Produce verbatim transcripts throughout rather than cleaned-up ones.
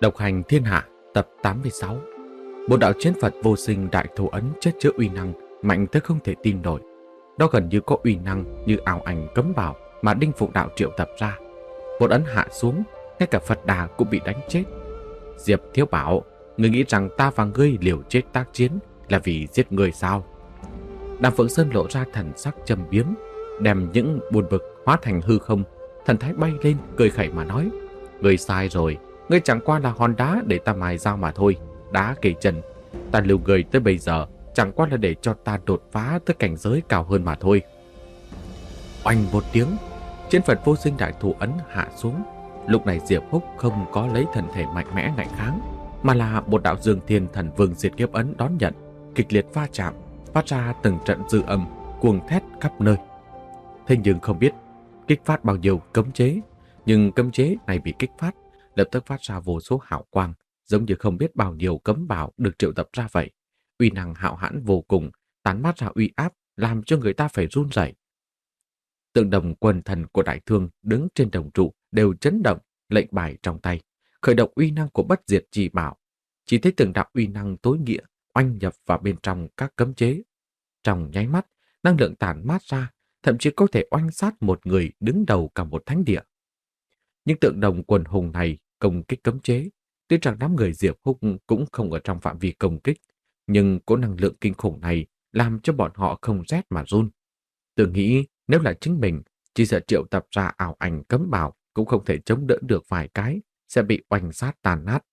Độc hành thiên hạ tập tám mươi sáu. Một đạo chiến Phật vô sinh đại thủ ấn chất chứa uy năng mạnh tới không thể tin nổi. Đó gần như có uy năng như ảo ảnh cấm bảo mà Đinh Phụng Đạo triệu tập ra. Một ấn hạ xuống, ngay cả Phật Đà cũng bị đánh chết. Diệp Thiếu bảo, ngươi nghĩ rằng ta và ngươi liều chết tác chiến là vì giết ngươi sao? Đàm Phượng Sơn lộ ra thần sắc trầm biếm, đem những buồn bực hóa thành hư không, thần thái bay lên cười khẩy mà nói: ngươi sai rồi, ngươi chẳng qua là hòn đá để ta mài dao mà thôi, đá kề chân. Ta lưu người tới bây giờ chẳng qua là để cho ta đột phá tới cảnh giới cao hơn mà thôi. Oanh một tiếng, chiến Phật vô sinh đại thủ ấn hạ xuống. Lúc này Diệp Húc không có lấy thân thể mạnh mẽ ngạnh kháng, mà là một đạo Dương Thiên Thần Vương diệt kiếp ấn đón nhận, kịch liệt va chạm, phát ra từng trận dư âm, cuồng thét khắp nơi. Thế nhưng không biết kích phát bao nhiêu cấm chế, nhưng cấm chế này bị kích phát, lập tức phát ra vô số hào quang, giống như không biết bao nhiêu cấm bảo được triệu tập ra vậy. Uy năng hạo hãn vô cùng, tán mát ra uy áp, làm cho người ta phải run rẩy. Tượng đồng quần thần của Đại Thương đứng trên đồng trụ đều chấn động, lệnh bài trong tay, khởi động uy năng của bất diệt chỉ bảo. Chỉ thấy từng đạo uy năng tối nghĩa oanh nhập vào bên trong các cấm chế. Trong nháy mắt, năng lượng tản mát ra, thậm chí có thể oanh sát một người đứng đầu cả một thánh địa. Những tượng đồng quần hùng này công kích cấm chế, tuy rằng đám người Diệp Húc cũng không ở trong phạm vi công kích, nhưng có năng lượng kinh khủng này làm cho bọn họ không rét mà run. Tôi nghĩ nếu là chính mình, chỉ sợ triệu tập ra ảo ảnh cấm bảo cũng không thể chống đỡ được vài cái, sẽ bị oanh sát tàn nát.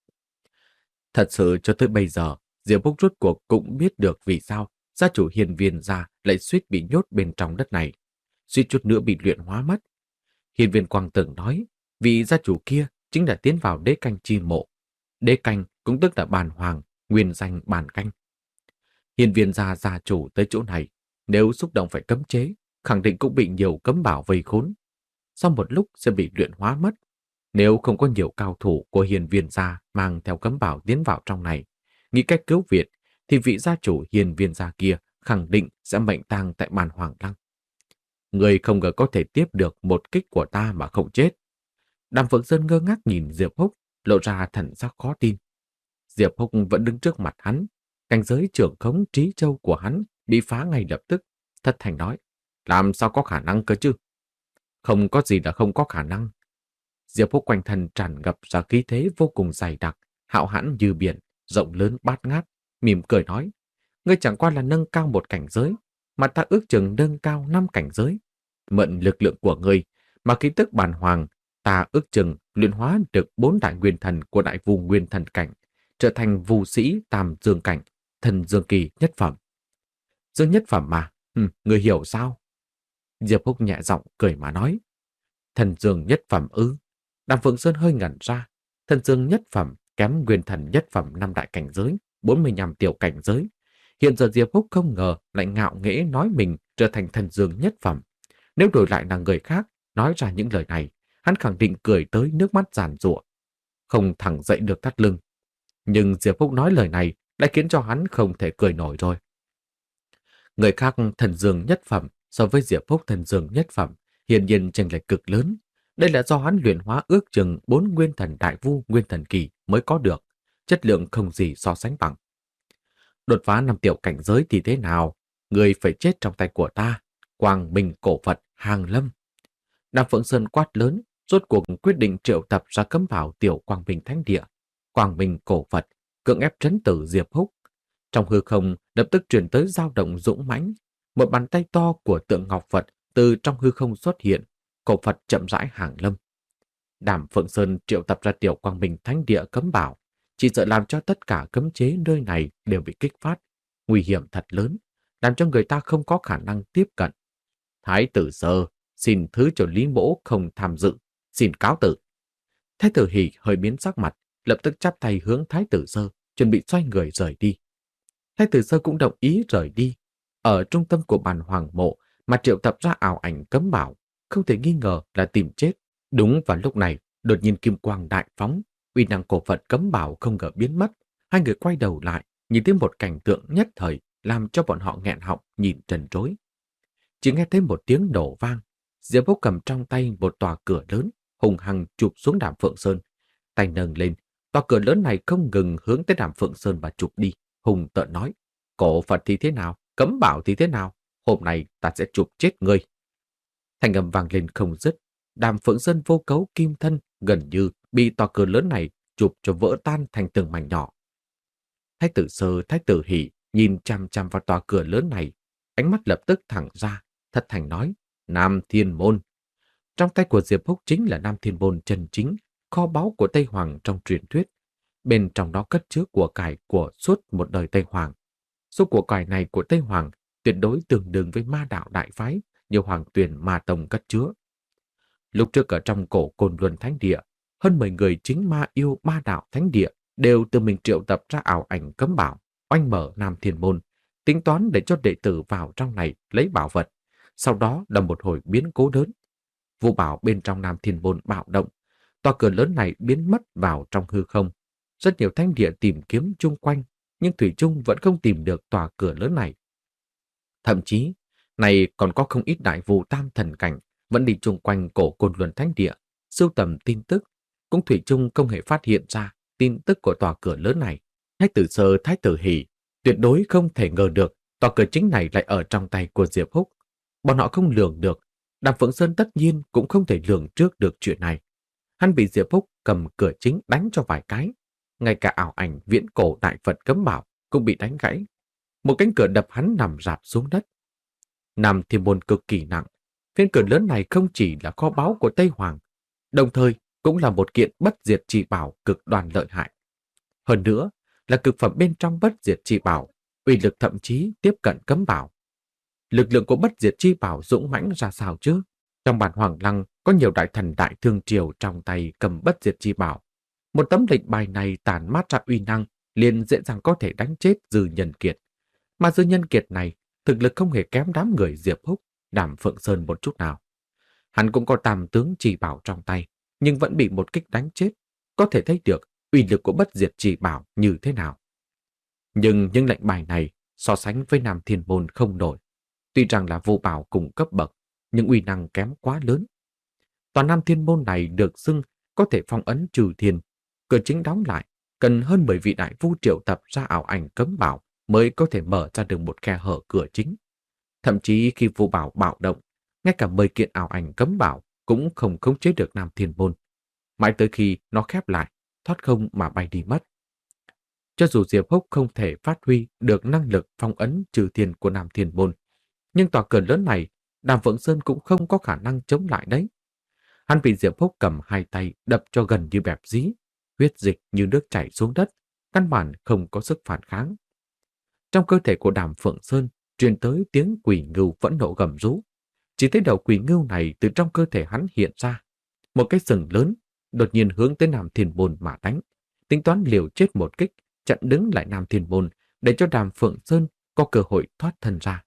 Thật sự cho tới bây giờ, Diệp Húc rốt cuộc cũng biết được vì sao gia chủ Hiên Viên gia lại suýt bị nhốt bên trong đất này, suýt chút nữa bị luyện hóa mất. Hiên Viên Quang từng nói, vị gia chủ kia chính là tiến vào đế canh chi mộ. Đế canh cũng tức là bàn hoàng, nguyên danh bàn canh. Hiên Viên gia gia chủ tới chỗ này, nếu xúc động phải cấm chế, khẳng định cũng bị nhiều cấm bảo vây khốn. Sau một lúc sẽ bị luyện hóa mất. Nếu không có nhiều cao thủ của Hiên Viên gia mang theo cấm bảo tiến vào trong này, nghĩ cách cứu viện, thì vị gia chủ Hiên Viên gia kia khẳng định sẽ mệnh tang tại bàn hoàng lăng. Người không ngờ có thể tiếp được một kích của ta mà không chết. Đàm Phượng Sơn ngơ ngác nhìn Diệp Húc, lộ ra thần sắc khó tin. Diệp Húc vẫn đứng trước mặt hắn, cảnh giới trưởng khống trí châu của hắn bị phá ngay lập tức, thất thành nói: làm sao có khả năng cơ chứ? Không có gì là không có khả năng. Diệp Húc quanh thân tràn ngập ra khí thế vô cùng dày đặc, hạo hãn như biển, rộng lớn bát ngát, mỉm cười nói: ngươi chẳng qua là nâng cao một cảnh giới, mà ta ước chừng nâng cao năm cảnh giới. Mượn lực lượng của ngươi, mà khí tức bàn hoàng, ta ước chừng luyện hóa được bốn đại nguyên thần của đại vu nguyên thần cảnh, trở thành vu sĩ tam dương cảnh, thần dương kỳ nhất phẩm. Dương nhất phẩm mà, ừ, ngươi hiểu sao? Diệp Húc nhẹ giọng cười mà nói: thần dương nhất phẩm ư? Đàm Phượng Sơn hơi ngẩn ra. Thần dương nhất phẩm kém nguyên thần nhất phẩm năm đại cảnh giới, bốn mươi lăm tiểu cảnh giới. Hiện giờ Diệp Húc không ngờ lại ngạo nghễ nói mình trở thành thần dương nhất phẩm. Nếu đổi lại là người khác nói ra những lời này, hắn khẳng định cười tới nước mắt giàn giụa, không thẳng dậy được thắt lưng. Nhưng Diệp Húc nói lời này lại khiến cho hắn không thể cười nổi rồi. Người khác thần dương nhất phẩm so với Diệp Húc thần dương nhất phẩm hiển nhiên chênh lệch cực lớn. Đây là do hắn luyện hóa ước chừng bốn nguyên thần đại vu nguyên thần kỳ mới có được, chất lượng không gì so sánh bằng. Đột phá năm tiểu cảnh giới thì thế nào? Người phải chết trong tay của ta, Quang Minh cổ Phật hàng lâm. Đàm Phượng Sơn quát lớn, rốt cuộc quyết định triệu tập ra cấm bảo tiểu Quang Minh thánh địa, Quang Minh cổ Phật, cưỡng ép trấn tử Diệp Húc. Trong hư không lập tức truyền tới dao động dũng mãnh, một bàn tay to của tượng Ngọc Phật từ trong hư không xuất hiện, cổ Phật chậm rãi hàng lâm. Đàm Phượng Sơn triệu tập ra tiểu Quang Minh thánh địa cấm bảo, chỉ sợ làm cho tất cả cấm chế nơi này đều bị kích phát, nguy hiểm thật lớn, làm cho người ta không có khả năng tiếp cận. Thái tử Sơ, xin thứ cho Lý Mỗ không tham dự, xin cáo tử. Thái tử Hỷ hơi biến sắc mặt, lập tức chắp tay hướng Thái tử Sơ, chuẩn bị xoay người rời đi. Thái tử Sơ cũng đồng ý rời đi. Ở trung tâm của bàn hoàng mộ mà triệu tập ra ảo ảnh cấm bảo, không thể nghi ngờ là tìm chết. Đúng vào lúc này, đột nhiên kim quang đại phóng, uy năng cổ Phật cấm bảo không ngờ biến mất. Hai người quay đầu lại, nhìn thấy một cảnh tượng nhất thời, làm cho bọn họ nghẹn họng nhìn trần trối. Chỉ nghe thấy một tiếng nổ vang, Diệp Húc cầm trong tay một tòa cửa lớn, hùng hăng chụp xuống Đàm Phượng Sơn, tay nâng lên, Tòa cửa lớn này không ngừng hướng tới Đàm Phượng Sơn mà chụp đi, hùng tợn nói, cổ Phật thì thế nào, cấm bảo thì thế nào, hôm nay ta sẽ chụp chết ngươi. Thanh âm vang lên không dứt, Đàm Phượng Sơn vô cấu kim thân gần như bị tòa cửa lớn này chụp cho vỡ tan thành từng mảnh nhỏ. Thái tử Sơ, Thái tử Hỷ nhìn chằm chằm vào tòa cửa lớn này, ánh mắt lập tức thẳng ra, thật thành nói, Nam Thiên Môn. Trong tay của Diệp Húc chính là Nam Thiên Môn chân chính, kho báu của Tây Hoàng trong truyền thuyết. Bên trong đó cất chứa của cải của suốt một đời Tây Hoàng. Số của cải này của Tây Hoàng tuyệt đối tương đương với ma đạo đại phái như Hoàng Tuyền Ma Tông cất chứa. Lúc trước ở trong cổ Côn Luân Thánh Địa, hơn mười người chính ma yêu ma đạo Thánh Địa đều tự mình triệu tập ra ảo ảnh cấm bảo, oanh mở Nam Thiên Môn, tính toán để cho đệ tử vào trong này lấy bảo vật, sau đó là một hồi biến cố lớn. Vu bảo bên trong Nam Thiên Môn bạo động, tòa cửa lớn này biến mất vào trong hư không. Rất nhiều thánh địa tìm kiếm chung quanh, nhưng thủy chung vẫn không tìm được tòa cửa lớn này. Thậm chí, này còn có không ít đại vu tam thần cảnh vẫn đi chung quanh cổ Côn Luân Thánh Địa, sưu tầm tin tức, cũng thủy chung không hề phát hiện ra tin tức của tòa cửa lớn này. Thái tử Sơ, Thái tử Hỷ tuyệt đối không thể ngờ được tòa cửa chính này lại ở trong tay của Diệp Húc. Bọn họ không lường được, Đàm Phượng Sơn tất nhiên cũng không thể lường trước được chuyện này. Hắn bị Diệp Húc cầm cửa chính đánh cho vài cái, ngay cả ảo ảnh viễn cổ đại Phật cấm bảo cũng bị đánh gãy. Một cánh cửa đập hắn nằm rạp xuống đất. Nam Thiên Môn cực kỳ nặng, phiên cửa lớn này không chỉ là kho báu của Tây Hoàng, đồng thời cũng là một kiện bất diệt chi bảo cực đoan lợi hại. Hơn nữa là cực phẩm bên trong bất diệt chi bảo, uy lực thậm chí tiếp cận cấm bảo. Lực lượng của bất diệt chi bảo dũng mãnh ra sao chứ? Trong bản Hoàng Lăng có nhiều đại thần đại thương triều trong tay cầm bất diệt chi bảo. Một tấm lệnh bài này tản mát ra uy năng, liền dễ dàng có thể đánh chết Dư Nhân Kiệt. Mà Dư Nhân Kiệt này, thực lực không hề kém đám người Diệp Húc, Đàm Phượng Sơn một chút nào. Hắn cũng có tam tướng chỉ bảo trong tay, nhưng vẫn bị một kích đánh chết. Có thể thấy được uy lực của bất diệt chỉ bảo như thế nào. Nhưng những lệnh bài này so sánh với Nam Thiên Môn không nổi. Tuy rằng là vô bảo cùng cấp bậc, nhưng uy năng kém quá lớn. Toàn Nam Thiên Môn này được xưng có thể phong ấn trừ thiên. Cửa chính đóng lại, cần hơn mười vị đại vu triệu tập ra ảo ảnh cấm bảo mới có thể mở ra được một khe hở cửa chính. Thậm chí khi vô bảo bạo động, ngay cả mười kiện ảo ảnh cấm bảo cũng không khống chế được Nam Thiên Môn. Mãi tới khi nó khép lại, thoát không mà bay đi mất. Cho dù Diệp Húc không thể phát huy được năng lực phong ấn trừ thiên của Nam Thiên Môn, nhưng tòa cửa lớn này, Đàm Phượng Sơn cũng không có khả năng chống lại đấy. Hắn bị Diệp Húc cầm hai tay đập cho gần như bẹp dí, huyết dịch như nước chảy xuống đất, căn bản không có sức phản kháng. Trong cơ thể của Đàm Phượng Sơn truyền tới tiếng quỷ ngưu phẫn nộ gầm rú. Chỉ thấy đầu quỷ ngưu này từ trong cơ thể hắn hiện ra, một cái sừng lớn đột nhiên hướng tới Nam Thiên Môn mà đánh, tính toán liều chết một kích, chặn đứng lại Nam Thiên Môn để cho Đàm Phượng Sơn có cơ hội thoát thân ra.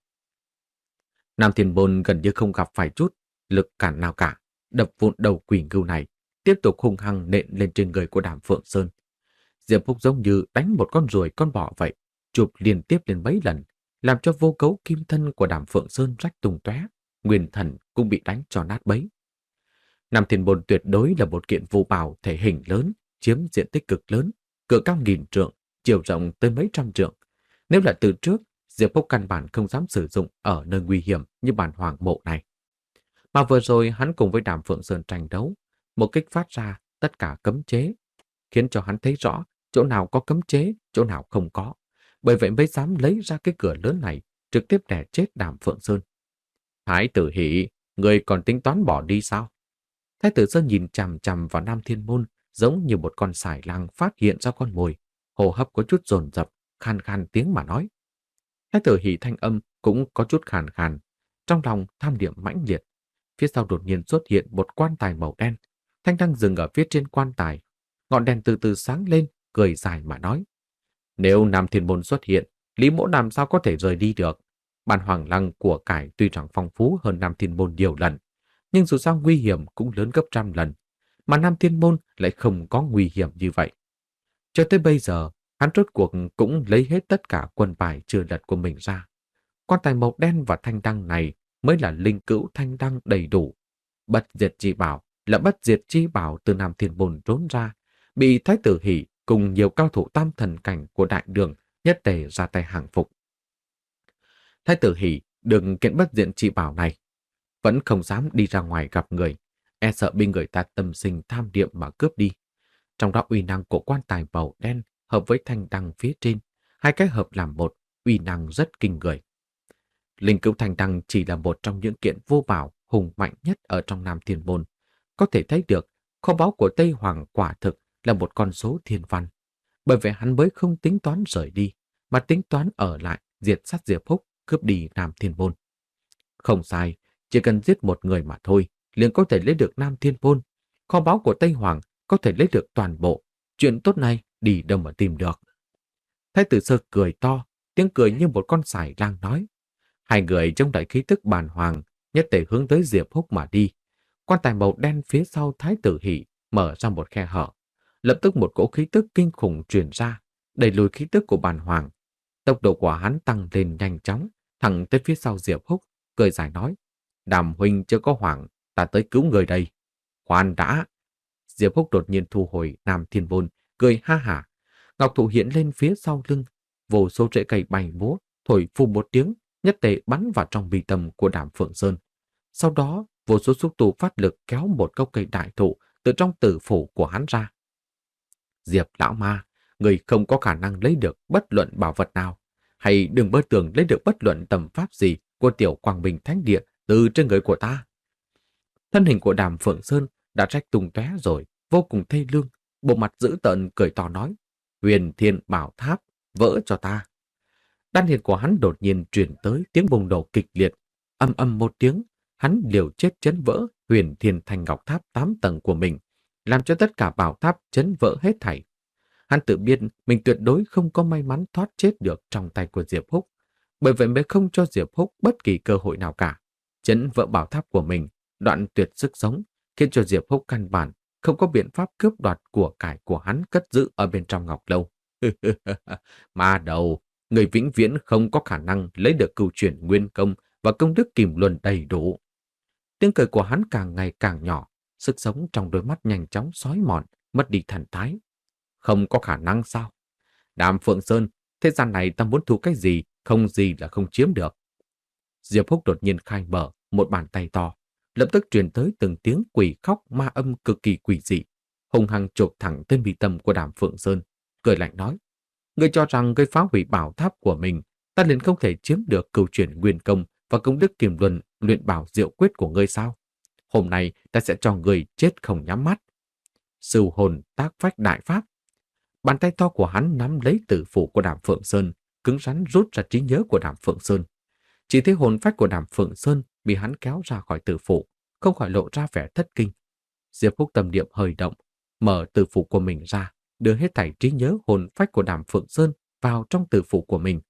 Nam Thiên Môn gần như không gặp phải chút lực cản nào cả, đập vụn đầu quỷ ngưu này, tiếp tục hung hăng nện lên trên người của Đàm Phượng Sơn. Diệp Húc giống như đánh một con ruồi con bọ vậy, chụp liên tiếp lên mấy lần, làm cho vô cấu kim thân của Đàm Phượng Sơn rách tung tóe, nguyên thần cũng bị đánh cho nát bấy. Nam Thiên Môn tuyệt đối là một kiện vô bảo thể hình lớn, chiếm diện tích cực lớn, cửa cao nghìn trượng, chiều rộng tới mấy trăm trượng. Nếu là từ trước, Diệp Húc căn bản không dám sử dụng ở nơi nguy hiểm như bản hoàng mộ này. Mà vừa rồi hắn cùng với Đàm Phượng Sơn tranh đấu, một kích phát ra tất cả cấm chế, khiến cho hắn thấy rõ chỗ nào có cấm chế, chỗ nào không có. Bởi vậy mới dám lấy ra cái cửa lớn này, trực tiếp đè chết Đàm Phượng Sơn. Thái tử Hỷ, người còn tính toán bỏ đi sao? Thái tử Sơn nhìn chằm chằm vào Nam Thiên Môn, giống như một con sải lang phát hiện ra con mồi, hô hấp có chút dồn dập, khan khan tiếng mà nói. Thái tử Hỷ thanh âm cũng có chút khàn khàn, trong lòng tham niệm mãnh liệt. Phía sau đột nhiên xuất hiện một quan tài màu đen, thanh đang dừng ở phía trên quan tài. Ngọn đèn từ từ sáng lên, cười dài mà nói. Nếu Nam Thiên Môn xuất hiện, Lý Mỗ làm sao có thể rời đi được? Bản Hoàng Lăng của cải tuy rằng phong phú hơn Nam Thiên Môn nhiều lần, nhưng dù sao nguy hiểm cũng lớn gấp trăm lần, mà Nam Thiên Môn lại không có nguy hiểm như vậy. Cho tới bây giờ, hắn rốt cuộc cũng lấy hết tất cả quân bài chưa lật của mình ra. Quan tài màu đen và thanh đăng này mới là linh cữu thanh đăng đầy đủ. Bất diệt chi bảo là bất diệt chi bảo từ Nam Thiên Môn trốn ra, bị Thái tử Hỷ cùng nhiều cao thủ tam thần cảnh của đại đường nhất tề ra tay hàng phục. Thái tử Hỷ đừng kiện bất diện chi bảo này, vẫn không dám đi ra ngoài gặp người, e sợ bị người ta tâm sinh tham niệm mà cướp đi. Trong đó uy năng của quan tài màu đen hợp với thanh đăng phía trên, hai cái hợp làm một, uy năng rất kinh người. Linh cữu thanh đăng chỉ là một trong những kiện vô bảo hùng mạnh nhất ở trong Nam Thiên Môn. Có thể thấy được, kho báu của Tây Hoàng quả thực là một con số thiên văn. Bởi vậy hắn mới không tính toán rời đi, mà tính toán ở lại diệt sát Diệp Húc, cướp đi Nam Thiên Môn. Không sai, chỉ cần giết một người mà thôi, liền có thể lấy được Nam Thiên Môn. Kho báu của Tây Hoàng có thể lấy được toàn bộ. Chuyện tốt này đi đâu mà tìm được. Thái tử Sơ cười to, tiếng cười như một con sải lang nói. Hai người trong đại khí tức bàn hoàng, nhất tề hướng tới Diệp Húc mà đi. Quan tài màu đen phía sau Thái tử Hỷ mở ra một khe hở. Lập tức một cỗ khí tức kinh khủng truyền ra, đẩy lùi khí tức của bàn hoàng. Tốc độ của hắn tăng lên nhanh chóng, thẳng tới phía sau Diệp Húc, cười dài nói. Đàm huynh chưa có hoảng, ta tới cứu người đây. Khoan đã. Diệp Húc đột nhiên thu hồi Nam Thiên Môn, cười ha hả. Ngọc thủ hiện lên phía sau lưng, vô số rễ cây bay múa, thổi phù một tiếng, nhất tề bắn vào trong mi tâm của Đàm Phượng Sơn. Sau đó, vô số xúc tu phát lực kéo một gốc cây đại thụ từ trong tử phủ của hắn ra. Diệp lão ma, người không có khả năng lấy được bất luận bảo vật nào, hay đừng mơ tưởng lấy được bất luận tầm pháp gì của tiểu Quang Minh Thánh Địa từ trên người của ta. Thân hình của Đàm Phượng Sơn đã rách tung tóe rồi, vô cùng thê lương, bộ mặt dữ tợn cười to nói: Huyền Thiên Bảo Tháp, vỡ cho ta. Đan điền của hắn đột nhiên truyền tới tiếng bùng nổ kịch liệt, âm âm một tiếng, hắn liều chết chấn vỡ Huyền Thiên Thanh Ngọc Tháp tám tầng của mình, làm cho tất cả bảo tháp chấn vỡ hết thảy. Hắn tự biết mình tuyệt đối không có may mắn thoát chết được trong tay của Diệp Húc, bởi vậy mới không cho Diệp Húc bất kỳ cơ hội nào cả. Chấn vỡ bảo tháp của mình, đoạn tuyệt sức sống, khiến cho Diệp Húc căn bản không có biện pháp cướp đoạt của cải của hắn cất giữ ở bên trong ngọc lâu. Ma đầu, người vĩnh viễn không có khả năng lấy được cửu chuyển nguyên công và công đức kìm luân đầy đủ. Tiếng cười của hắn càng ngày càng nhỏ, sức sống trong đôi mắt nhanh chóng xói mòn, mất đi thần thái. Không có khả năng sao? Đàm Phượng Sơn, thế gian này ta muốn thu cái gì, không gì là không chiếm được. Diệp Húc đột nhiên khai mở một bàn tay to, lập tức truyền tới từng tiếng quỷ khóc ma âm cực kỳ quỷ dị, hung hăng chộp thẳng tên mi tâm của Đàm Phượng Sơn, cười lạnh nói: Ngươi cho rằng ngươi phá hủy bảo tháp của mình, ta liền không thể chiếm được cửu chuyển nguyên công và công đức kiềm luân luyện bảo diệu quyết của ngươi sao? Hôm nay ta sẽ cho ngươi chết không nhắm mắt. Sưu hồn tác phách đại pháp. Bàn tay to của hắn nắm lấy tử phủ của Đàm Phượng Sơn, cứng rắn rút ra trí nhớ của Đàm Phượng Sơn. Chỉ thấy hồn phách của Đàm Phượng Sơn bị hắn kéo ra khỏi tử phủ, không khỏi lộ ra vẻ thất kinh. Diệp Húc tâm niệm hơi động, mở tử phủ của mình ra, đưa hết thảy trí nhớ hồn phách của Đàm Phượng Sơn vào trong tử phủ của mình.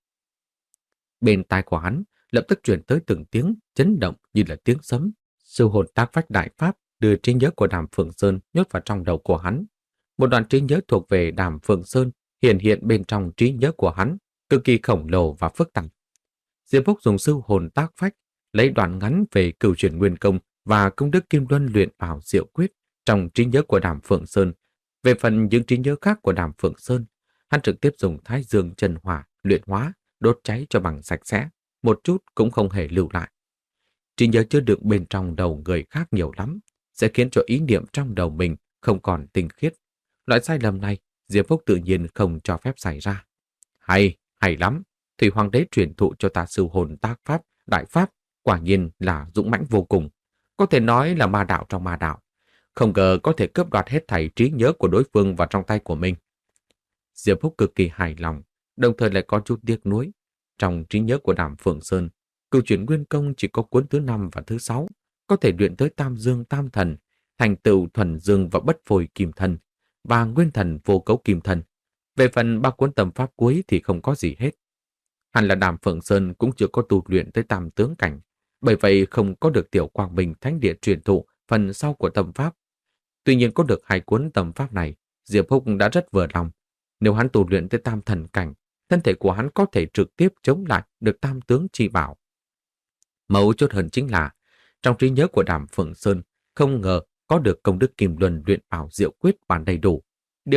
Bên tai của hắn lập tức truyền tới từng tiếng chấn động như là tiếng sấm. Sư hồn tác phách đại pháp đưa trí nhớ của Đàm Phượng Sơn nhốt vào trong đầu của hắn. Một đoạn trí nhớ thuộc về Đàm Phượng Sơn hiện hiện bên trong trí nhớ của hắn, cực kỳ khổng lồ và phức tạp. Diệp Húc dùng sư hồn tác phách lấy đoạn ngắn về cửu chuyển nguyên công và công đức kim luân luyện bảo diệu quyết trong trí nhớ của Đàm Phượng Sơn. Về phần những trí nhớ khác của Đàm Phượng Sơn, hắn trực tiếp dùng Thái Dương chân hỏa luyện hóa, đốt cháy cho bằng sạch sẽ, một chút cũng không hề lưu lại. Trí nhớ chứa đựng bên trong đầu người khác nhiều lắm, sẽ khiến cho ý niệm trong đầu mình không còn tinh khiết. Loại sai lầm này, Diệp Húc tự nhiên không cho phép xảy ra. Hay, hay lắm. Thủy Hoàng đế truyền thụ cho ta sư hồn tác pháp, đại pháp, quả nhiên là dũng mãnh vô cùng. Có thể nói là ma đạo trong ma đạo. Không ngờ có thể cướp đoạt hết thảy trí nhớ của đối phương vào trong tay của mình. Diệp Húc cực kỳ hài lòng, đồng thời lại có chút tiếc nuối. Trong trí nhớ của Đàm Phượng Sơn, cửu chuyển nguyên công chỉ có cuốn thứ năm và thứ sáu, có thể luyện tới tam dương tam thần, thành tựu thuần dương và bất phôi kim thần, và nguyên thần vô cấu kim thần. Về phần ba cuốn tầm pháp cuối thì không có gì hết. Hẳn là Đàm Phượng Sơn cũng chưa có tu luyện tới tam tướng cảnh, bởi vậy không có được tiểu Quang Minh Thánh Địa truyền thụ phần sau của tầm pháp. Tuy nhiên có được hai cuốn tầm pháp này, Diệp Húc đã rất vừa lòng. Nếu hắn tu luyện tới tam thần cảnh, thân thể của hắn có thể trực tiếp chống lại được tam tướng chi bảo. Mấu chốt hơn chính là, trong trí nhớ của Đàm Phượng Sơn, không ngờ có được công đức kim luân luyện bảo diệu quyết bản đầy đủ. Điều này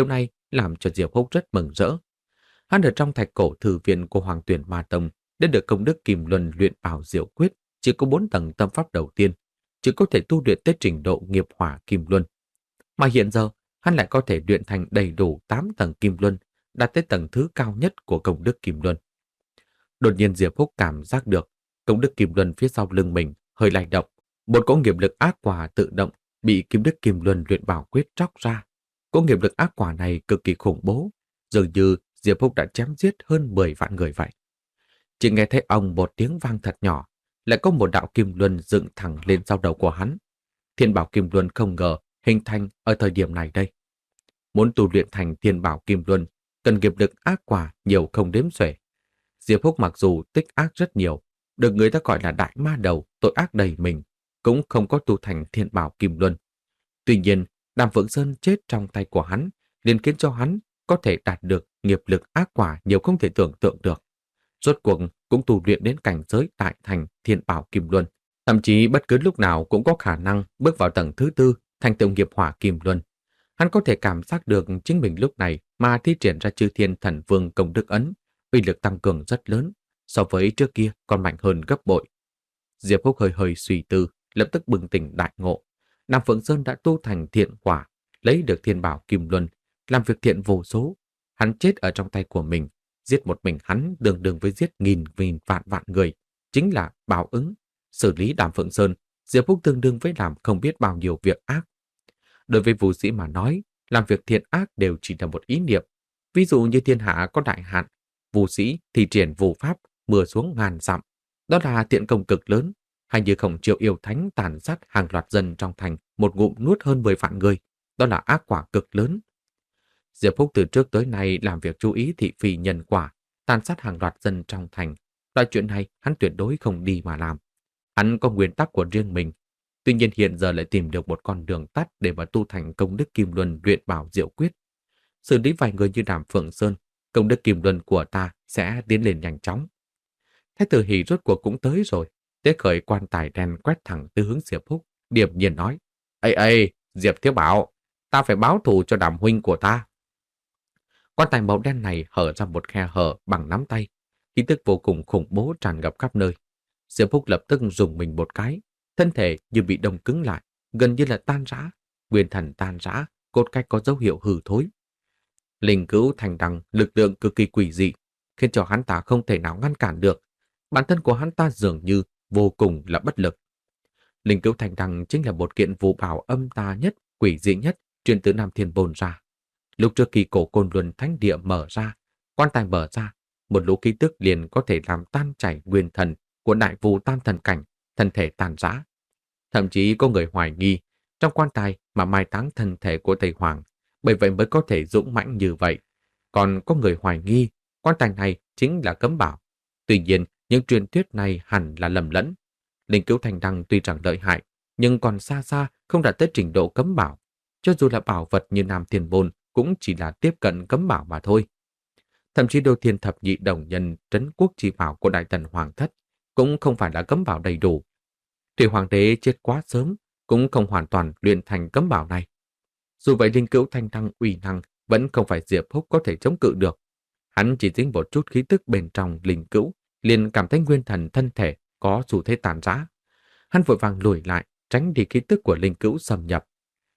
làm cho Diệp Húc rất mừng rỡ. Hắn ở trong thạch cổ thư viện của Hoàng Tuyển Ma Tông đã được công đức Kim Luân luyện bảo diệu quyết, chỉ có bốn tầng tâm pháp đầu tiên, chỉ có thể tu luyện tới trình độ nghiệp hỏa Kim Luân. Mà hiện giờ, hắn lại có thể luyện thành đầy đủ tám tầng Kim Luân, đạt tới tầng thứ cao nhất của công đức Kim Luân. Đột nhiên Diệp Húc cảm giác được công đức Kim Luân phía sau lưng mình hơi lay động, một cỗ nghiệp lực ác quả tự động bị kim đức Kim Luân luyện bảo quyết tróc ra. Cỗ nghiệp lực ác quả này cực kỳ khủng bố, dường như Diệp Húc đã chém giết hơn mười vạn người vậy. Chỉ nghe thấy ông một tiếng vang thật nhỏ, lại có một đạo kim luân dựng thẳng lên sau đầu của hắn. Thiên bảo kim luân không ngờ hình thành ở thời điểm này đây. Muốn tu luyện thành thiên bảo kim luân, cần nghiệp lực ác quả nhiều không đếm xuể. Diệp Húc mặc dù tích ác rất nhiều, được người ta gọi là đại ma đầu, tội ác đầy mình, cũng không có tu thành thiên bảo kim luân. Tuy nhiên, Đàm Phượng Sơn chết trong tay của hắn, liền khiến cho hắn có thể đạt được nghiệp lực ác quả nhiều không thể tưởng tượng được. Rốt cuộc cũng tu luyện đến cảnh giới đại thành thiên bảo kim luân, thậm chí bất cứ lúc nào cũng có khả năng bước vào tầng thứ tư thành tựu nghiệp hỏa kim luân. Hắn có thể cảm giác được chính mình lúc này mà thi triển ra chư thiên thần vương công đức ấn, uy lực tăng cường rất lớn, so với trước kia còn mạnh hơn gấp bội. Diệp Húc hơi hơi suy tư, lập tức bừng tỉnh đại ngộ. Nam Phượng Sơn đã tu thành thiện quả, lấy được thiên bảo kim luân, làm việc thiện vô số. Hắn chết ở trong tay của mình, giết một mình hắn tương đương với giết nghìn nghìn vạn vạn người, chính là báo ứng. Xử lý Đàm Phượng Sơn, Diệp Húc tương đương với làm không biết bao nhiêu việc ác. Đối với vũ sĩ mà nói, làm việc thiện ác đều chỉ là một ý niệm. Ví dụ như thiên hạ có đại hạn, vũ sĩ thì triển vũ pháp, mưa xuống ngàn dặm. Đó là thiện công cực lớn. Hay như Khổng Triệu yêu thánh tàn sát hàng loạt dân trong thành, một ngụm nuốt hơn mười vạn người. Đó là ác quả cực lớn. Diệp Húc từ trước tới nay làm việc chú ý thị phi nhân quả, tàn sát hàng loạt dân trong thành. Loại chuyện này hắn tuyệt đối không đi mà làm. Hắn có nguyên tắc của riêng mình. Tuy nhiên hiện giờ lại tìm được một con đường tắt để mà tu thành công đức Kim Luân luyện bảo diệu quyết. Xử lý vài người như Đàm Phượng Sơn, công đức Kim Luân của ta sẽ tiến lên nhanh chóng. Thái tử Hỷ rốt cuộc cũng tới rồi. Tế khởi quan tài đen quét thẳng từ hướng Diệp Húc, điềm nhiên nói: "Ê ê, Diệp thiếu bảo, ta phải báo thù cho Đàm huynh của ta." Quan tài màu đen này hở ra một khe hở bằng nắm tay, khí tức vô cùng khủng bố tràn ngập khắp nơi. Diệp Húc lập tức dùng mình một cái, thân thể như bị đông cứng lại, gần như là tan rã, nguyên thần tan rã, cốt cách có dấu hiệu hư thối. Linh cữu thành đằng lực lượng cực kỳ quỷ dị, khiến cho hắn ta không thể nào ngăn cản được. Bản thân của hắn ta dường như vô cùng là bất lực. Linh cữu thành đằng chính là một kiện vũ bảo âm tà nhất, quỷ dị nhất truyền từ Nam Thiên Bồn ra. Lúc trước khi cổ Côn Luân Thánh Địa mở ra, quan tài mở ra, một lũ khí tức liền có thể làm tan chảy nguyên thần của đại vũ tam thần cảnh, thân thể tàn rã. Thậm chí có người hoài nghi trong quan tài mà mai táng thân thể của Tây Hoàng, bởi vậy mới có thể dũng mãnh như vậy. Còn có người hoài nghi quan tài này chính là cấm bảo. Tuy nhiên, những truyền thuyết này hẳn là lầm lẫn. Linh cữu thành đăng tuy rằng lợi hại, nhưng còn xa xa không đạt tới trình độ cấm bảo. Cho dù là bảo vật như Nam Thiên Bồn cũng chỉ là tiếp cận cấm bảo mà thôi. Thậm chí Đô Thiên Thập Nhị Đồng Nhân trấn quốc chi bảo của Đại Tần Hoàng Thất cũng không phải là cấm bảo đầy đủ. Tuy Hoàng đế chết quá sớm, cũng không hoàn toàn luyện thành cấm bảo này. Dù vậy linh cữu thanh đăng uy năng vẫn không phải Diệp Húc có thể chống cự được. Hắn chỉ dính một chút khí tức bên trong linh cữu, liền cảm thấy nguyên thần thân thể có xu thế tàn rã. Hắn vội vàng lùi lại, tránh đi khí tức của linh cữu xâm nhập.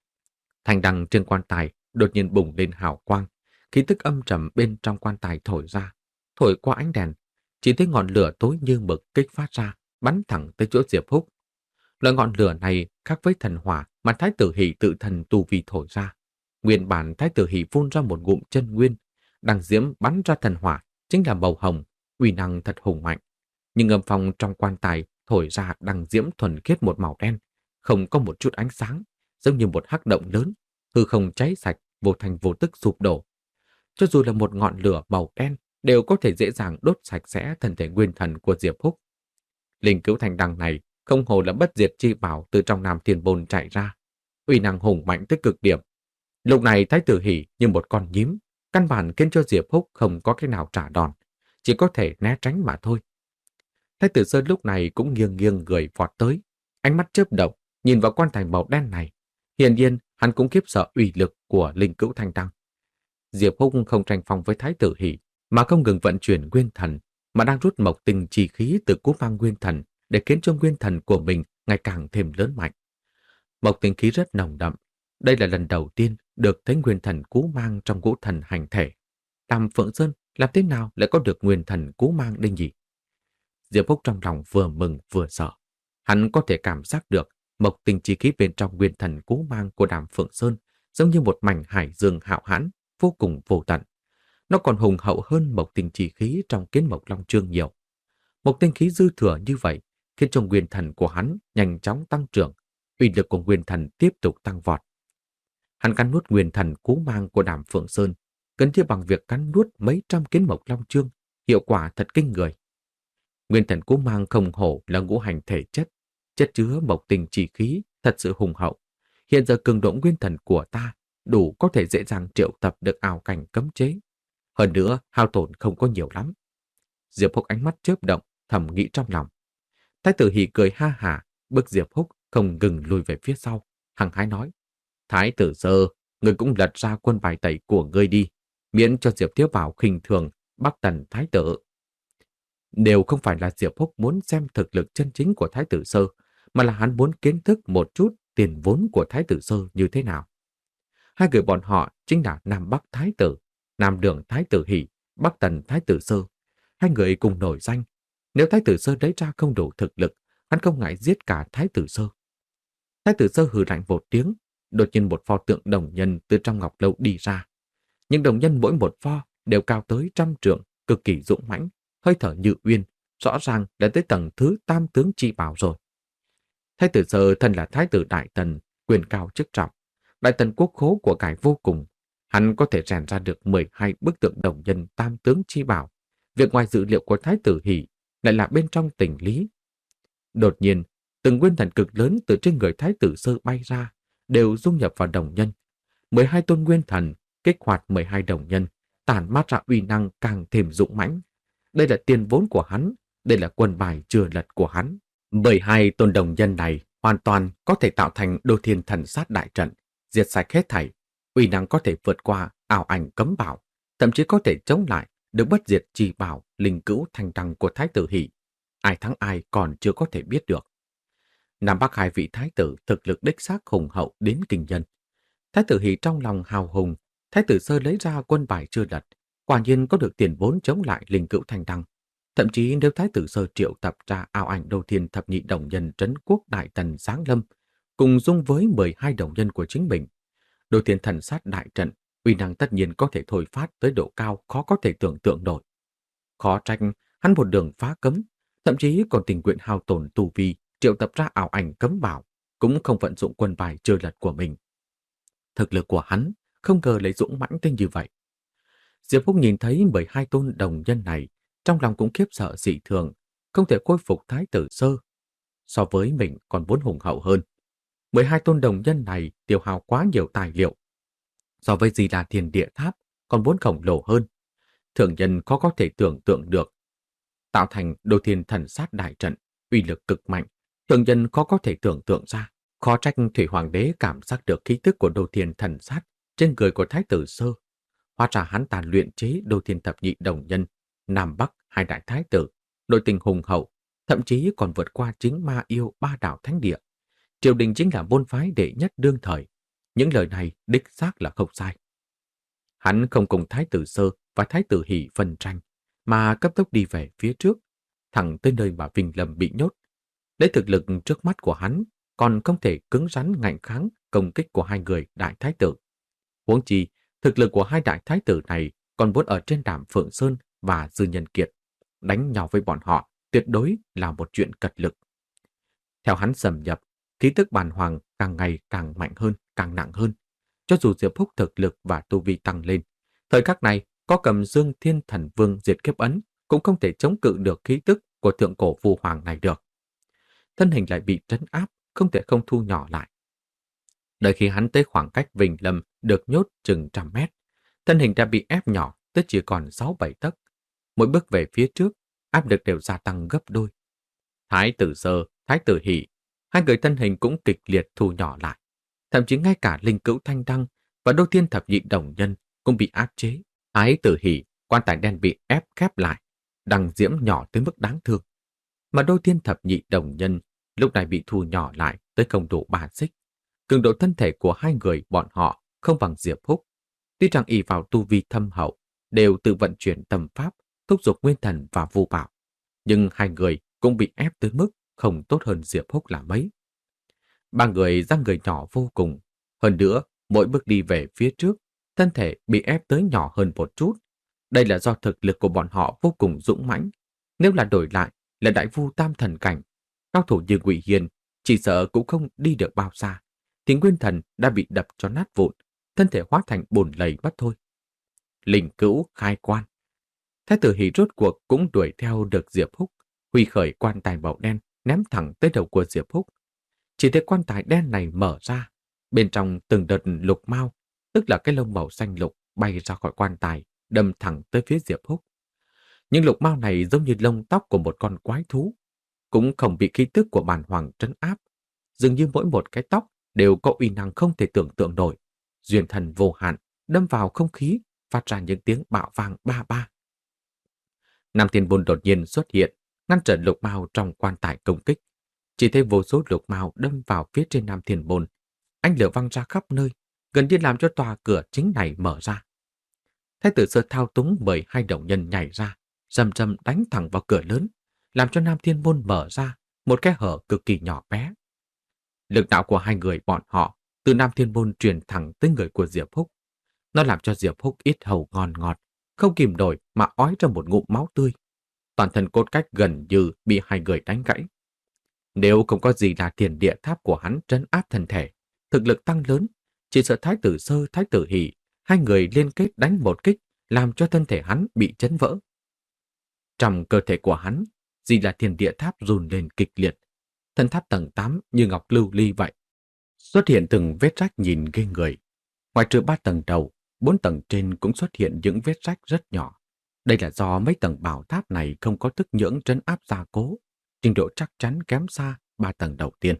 Thanh đăng trên quan tài đột nhiên bùng lên hào quang, khí tức âm trầm bên trong quan tài thổi ra, thổi qua ánh đèn, chỉ thấy ngọn lửa tối như mực kích phát ra, bắn thẳng tới chỗ Diệp Húc. Loại ngọn lửa này khác với thần hỏa mà Thái tử Hỷ tự thần tu vi thổi ra. Nguyên bản Thái tử Hỷ phun ra một ngụm chân nguyên, đằng diễm bắn ra thần hỏa chính là màu hồng, uy năng thật hùng mạnh. Nhưng âm phong trong quan tài thổi ra đằng diễm thuần khiết một màu đen, không có một chút ánh sáng, giống như một hắc động lớn, hư không cháy sạch, vô thành vô tức sụp đổ. Cho dù là một ngọn lửa màu đen đều có thể dễ dàng đốt sạch sẽ thân thể nguyên thần của Diệp Húc. Linh cữu thành đằng này không hồ là bất diệt chi bảo từ trong Nam Thiên Bồn chạy ra, uy năng hùng mạnh tới cực điểm. Lúc này Thái tử Hỷ như một con nhím, căn bản khiến cho Diệp Húc không có cái nào trả đòn, chỉ có thể né tránh mà thôi. Thái tử Sơn lúc này cũng nghiêng nghiêng người vọt tới, ánh mắt chớp động nhìn vào quan tài màu đen này. Hiển nhiên hắn cũng khiếp sợ uy lực của linh cữu thanh đăng. Diệp Húc không tranh phong với Thái tử Hỷ, mà không ngừng vận chuyển nguyên thần, mà đang rút mộc tinh chi khí từ cú mang nguyên thần để khiến cho nguyên thần của mình ngày càng thêm lớn mạnh. Mộc tinh khí rất nồng đậm. Đây là lần đầu tiên được thấy nguyên thần cú mang trong ngũ thần hành thể. Tam Phượng Sơn làm thế nào lại có được nguyên thần cú mang đây nhỉ? Diệp Húc trong lòng vừa mừng vừa sợ. Hắn có thể cảm giác được mộc tinh chi khí bên trong nguyên thần cú mang của Đàm Phượng Sơn giống như một mảnh hải dương hạo hãn, vô cùng vô tận. Nó còn hùng hậu hơn mộc tinh chi khí trong Kiến Mộc Long Chương nhiều. Mộc tinh khí dư thừa như vậy khiến cho nguyên thần của hắn nhanh chóng tăng trưởng, uy lực của nguyên thần tiếp tục tăng vọt. Hắn cắn nuốt nguyên thần cú mang của Đàm Phượng Sơn, gần như bằng việc cắn nuốt mấy trăm Kiến Mộc Long Chương, hiệu quả thật kinh người. Nguyên thần cú mang không hổ là ngũ hành thể chất, chất chứa mộc tinh chi khí thật sự hùng hậu. Hiện giờ cường độ nguyên thần của ta đủ có thể dễ dàng triệu tập được ảo cảnh cấm chế. Hơn nữa, hao tổn không có nhiều lắm. Diệp Húc ánh mắt chớp động, thầm nghĩ trong lòng. Thái tử Hỷ cười ha hả, bước Diệp Húc không ngừng lùi về phía sau, hăng hái nói: Thái tử Sơ, ngươi cũng lật ra quân bài tẩy của ngươi đi, miễn cho Diệp Thiếu Bảo khinh thường Bắc Tần Thái tử. Đều không phải là Diệp Húc muốn xem thực lực chân chính của Thái tử Sơ, mà là hắn muốn kiến thức một chút tiền vốn của Thái tử Sơ như thế nào. Hai người bọn họ chính là Nam Bắc Thái tử, Nam Đường Thái tử Hỷ, Bắc Tần Thái tử Sơ. Hai người cùng nổi danh. Nếu Thái tử Sơ lấy ra không đủ thực lực, hắn không ngại giết cả Thái tử Sơ. Thái tử Sơ hừ lạnh một tiếng, đột nhiên một pho tượng đồng nhân từ trong ngọc lâu đi ra. Những đồng nhân mỗi một pho đều cao tới trăm trượng, cực kỳ dũng mãnh, hơi thở như uyên, rõ ràng đã tới tầng thứ tam tướng chi bảo rồi. Thái tử Sơ thân là Thái tử Đại Tần, quyền cao chức trọng. Đại Tần quốc khố của cải vô cùng. Hắn có thể rèn ra được mười hai bức tượng đồng nhân tam tướng chi bảo. Việc ngoài dự liệu của Thái tử Hỷ lại là bên trong tình lý. Đột nhiên, từng nguyên thần cực lớn từ trên người Thái tử Sơ bay ra, đều dung nhập vào đồng nhân. mười hai tôn nguyên thần kích hoạt mười hai đồng nhân, tản mát ra uy năng càng thêm dũng mãnh. Đây là tiền vốn của hắn, đây là quân bài chưa lật của hắn. mười hai tôn đồng nhân này hoàn toàn có thể tạo thành Đô Thiên Thần Sát đại trận, diệt sạch hết thảy. Uy năng có thể vượt qua ảo ảnh cấm bảo, thậm chí có thể chống lại được bất diệt chi bảo linh cữu thanh đăng của Thái tử Hỷ. Ai thắng ai còn chưa có thể biết được. Nam Bắc hai vị thái tử thực lực đích xác hùng hậu đến kinh nhân. Thái tử Hỷ trong lòng hào hùng, Thái tử Sơ lấy ra quân bài chưa lật, quả nhiên có được tiền vốn chống lại linh cữu thanh đăng. Thậm chí nếu Thái tử Sơ triệu tập ra ảo ảnh Đô Thiên thập nhị đồng nhân trấn quốc Đại Tần Giáng Lâm, cùng dung với mười hai đồng nhân của chính mình, Đô Thiên Thần Sát đại trận, uy năng tất nhiên có thể thôi phát tới độ cao khó có thể tưởng tượng nổi. Khó trách hắn một đường phá cấm, thậm chí còn tình nguyện hao tổn tu vi, triệu tập ra ảo ảnh cấm bảo, cũng không vận dụng quân bài chơi lật của mình. Thực lực của hắn không ngờ lấy dũng mãnh tên như vậy. Diệp Húc nhìn thấy mười hai tôn đồng nhân này, trong lòng cũng khiếp sợ dị thường, không thể khôi phục Thái tử Sơ. So với mình còn muốn hùng hậu hơn. mười hai tôn đồng nhân này tiêu hao quá nhiều tài liệu. So với Di Đà Thiên Địa Tháp còn vốn khổng lồ hơn. Thường nhân khó có thể tưởng tượng được. Tạo thành Đô Thiên Thần Sát đại trận, uy lực cực mạnh, thường nhân khó có thể tưởng tượng ra. Khó trách Thủy Hoàng đế cảm giác được khí tức của Đô Thiên Thần Sát trên người của Thái tử Sơ. Hóa ra hắn ta luyện chế Đô Thiên thập nhị đồng nhân, Nam Bắc hai đại thái tử, nội tình hùng hậu, thậm chí còn vượt qua chính ma yêu ba đảo thánh địa. Triều đình chính là môn phái đệ nhất đương thời. Những lời này đích xác là không sai. Hắn không cùng Thái tử Sơ và Thái tử Hỷ phân tranh, mà cấp tốc đi về phía trước, thẳng tới nơi mà Vinh Lâm bị nhốt. Lấy thực lực trước mắt của hắn, còn không thể cứng rắn ngạnh kháng công kích của hai người đại thái tử. Huống chi, thực lực của hai đại thái tử này còn vốn ở trên Đàm Phượng Sơn và Dư Nhân Kiệt. Đánh nhau với bọn họ tuyệt đối là một chuyện cật lực. Theo hắn xâm nhập, khí tức bàn hoàng càng ngày càng mạnh hơn, càng nặng hơn. Cho dù Diệp Húc thực lực và tu vi tăng lên, thời khắc này có cầm Dương Thiên Thần Vương diệt kiếp ấn cũng không thể chống cự được khí tức của thượng cổ phù hoàng này được. Thân hình lại bị trấn áp, không thể không thu nhỏ lại. Đợi khi hắn tới khoảng cách Vinh Lâm được nhốt chừng trăm mét, thân hình đã bị ép nhỏ tới chỉ còn sáu bảy tấc. Mỗi bước về phía trước, áp lực đều gia tăng gấp đôi. Thái tử Sơ, Thái tử Hỷ, hai người thân hình cũng kịch liệt thu nhỏ lại. Thậm chí ngay cả linh cữu thanh đăng và Đô Thiên thập nhị đồng nhân cũng bị áp chế. Thái Tử Hỷ, quan tài đen bị ép khép lại, đằng diễm nhỏ tới mức đáng thương. Mà đôi thiên thập nhị đồng nhân lúc này bị thu nhỏ lại tới không đủ ba xích. Cường độ thân thể của hai người bọn họ không bằng Diệp Húc. Tuy rằng ỷ vào tu vi thâm hậu, đều tự vận chuyển tâm pháp, thúc giục nguyên thần và vu bảo, nhưng hai người cũng bị ép tới mức không tốt hơn Diệp Húc là mấy. Ba người ra người nhỏ vô cùng. Hơn nữa, mỗi bước đi về phía trước, thân thể bị ép tới nhỏ hơn một chút. Đây là do thực lực của bọn họ vô cùng dũng mãnh. Nếu là đổi lại là đại vu tam thần cảnh, cao thủ như Ngụy Hiền chỉ sợ cũng không đi được bao xa, thì nguyên thần đã bị đập cho nát vụn, thân thể hóa thành bùn lầy mất thôi. Linh Cữu khai quan. Thái tử Hỷ rốt cuộc cũng đuổi theo được Diệp Húc, huy khởi quan tài màu đen ném thẳng tới đầu của Diệp Húc. Chỉ thấy quan tài đen này mở ra, bên trong từng đợt lục mao, tức là cái lông màu xanh lục bay ra khỏi quan tài, đâm thẳng tới phía Diệp Húc. Những lục mao này giống như lông tóc của một con quái thú, cũng không bị khí tức của bản hoàng trấn áp. Dường như mỗi một cái tóc đều có uy năng không thể tưởng tượng nổi. Duyên thần vô hạn, đâm vào không khí, phát ra những tiếng bạo vang ba ba. Nam Thiên Bôn đột nhiên xuất hiện, ngăn trở lục mao trong quan tài công kích. Chỉ thấy vô số lục mao đâm vào phía trên Nam Thiên Bôn. Ánh lửa văng ra khắp nơi, gần như làm cho tòa cửa chính này mở ra. Thái tử Sơ thao túng mười hai đồng nhân nhảy ra, rầm rầm đánh thẳng vào cửa lớn, làm cho Nam Thiên Môn mở ra một cái hở cực kỳ nhỏ bé. Lực đạo của hai người bọn họ từ Nam Thiên Môn truyền thẳng tới người của Diệp Húc. Nó làm cho Diệp Húc ít hầu ngon ngọt, không kìm nổi mà ói ra một ngụm máu tươi. Toàn thân cốt cách gần như bị hai người đánh gãy. Nếu không có gì là tiền địa tháp của hắn trấn áp thân thể, thực lực tăng lớn, chỉ sợ Thái tử Sơ, Thái tử Hỷ, hai người liên kết đánh một kích, làm cho thân thể hắn bị chấn vỡ. Trong cơ thể của hắn, gì là thiên địa tháp run lên kịch liệt. Thân tháp tầng tám như ngọc lưu ly vậy. Xuất hiện từng vết rách nhìn ghê người. Ngoài trừ ba tầng đầu, bốn tầng trên cũng xuất hiện những vết rách rất nhỏ. Đây là do mấy tầng bảo tháp này không có thức nhưỡng trấn áp gia cố, trình độ chắc chắn kém xa ba tầng đầu tiên.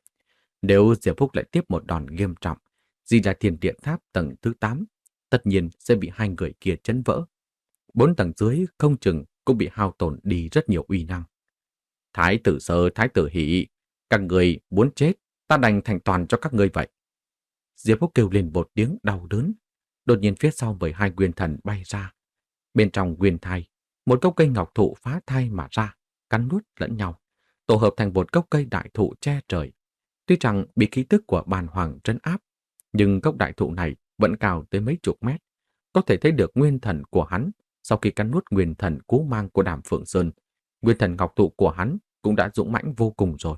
Nếu Diệp Húc lại tiếp một đòn nghiêm trọng, gì là thiên địa tháp tầng thứ tám, tất nhiên sẽ bị hai người kia chấn vỡ. Bốn tầng dưới không chừng cũng bị hao tổn đi rất nhiều uy năng. Thái tử Sơ, Thái tử Hỷ, các người muốn chết, ta đành thành toàn cho các ngươi vậy. Diệp Húc kêu lên một tiếng đau đớn. Đột nhiên phía sau mười hai nguyên thần bay ra. Bên trong nguyên thai, một gốc cây ngọc thụ phá thai mà ra, cắn nuốt lẫn nhau, tổ hợp thành một gốc cây đại thụ che trời. Tuy rằng bị khí tức của bàn hoàng trấn áp, nhưng gốc đại thụ này vẫn cao tới mấy chục mét. Có thể thấy được nguyên thần của hắn sau khi cắn nuốt nguyên thần cú mang của Đàm Phượng Sơn. Nguyên thần ngọc thụ của hắn cũng đã dũng mãnh vô cùng rồi.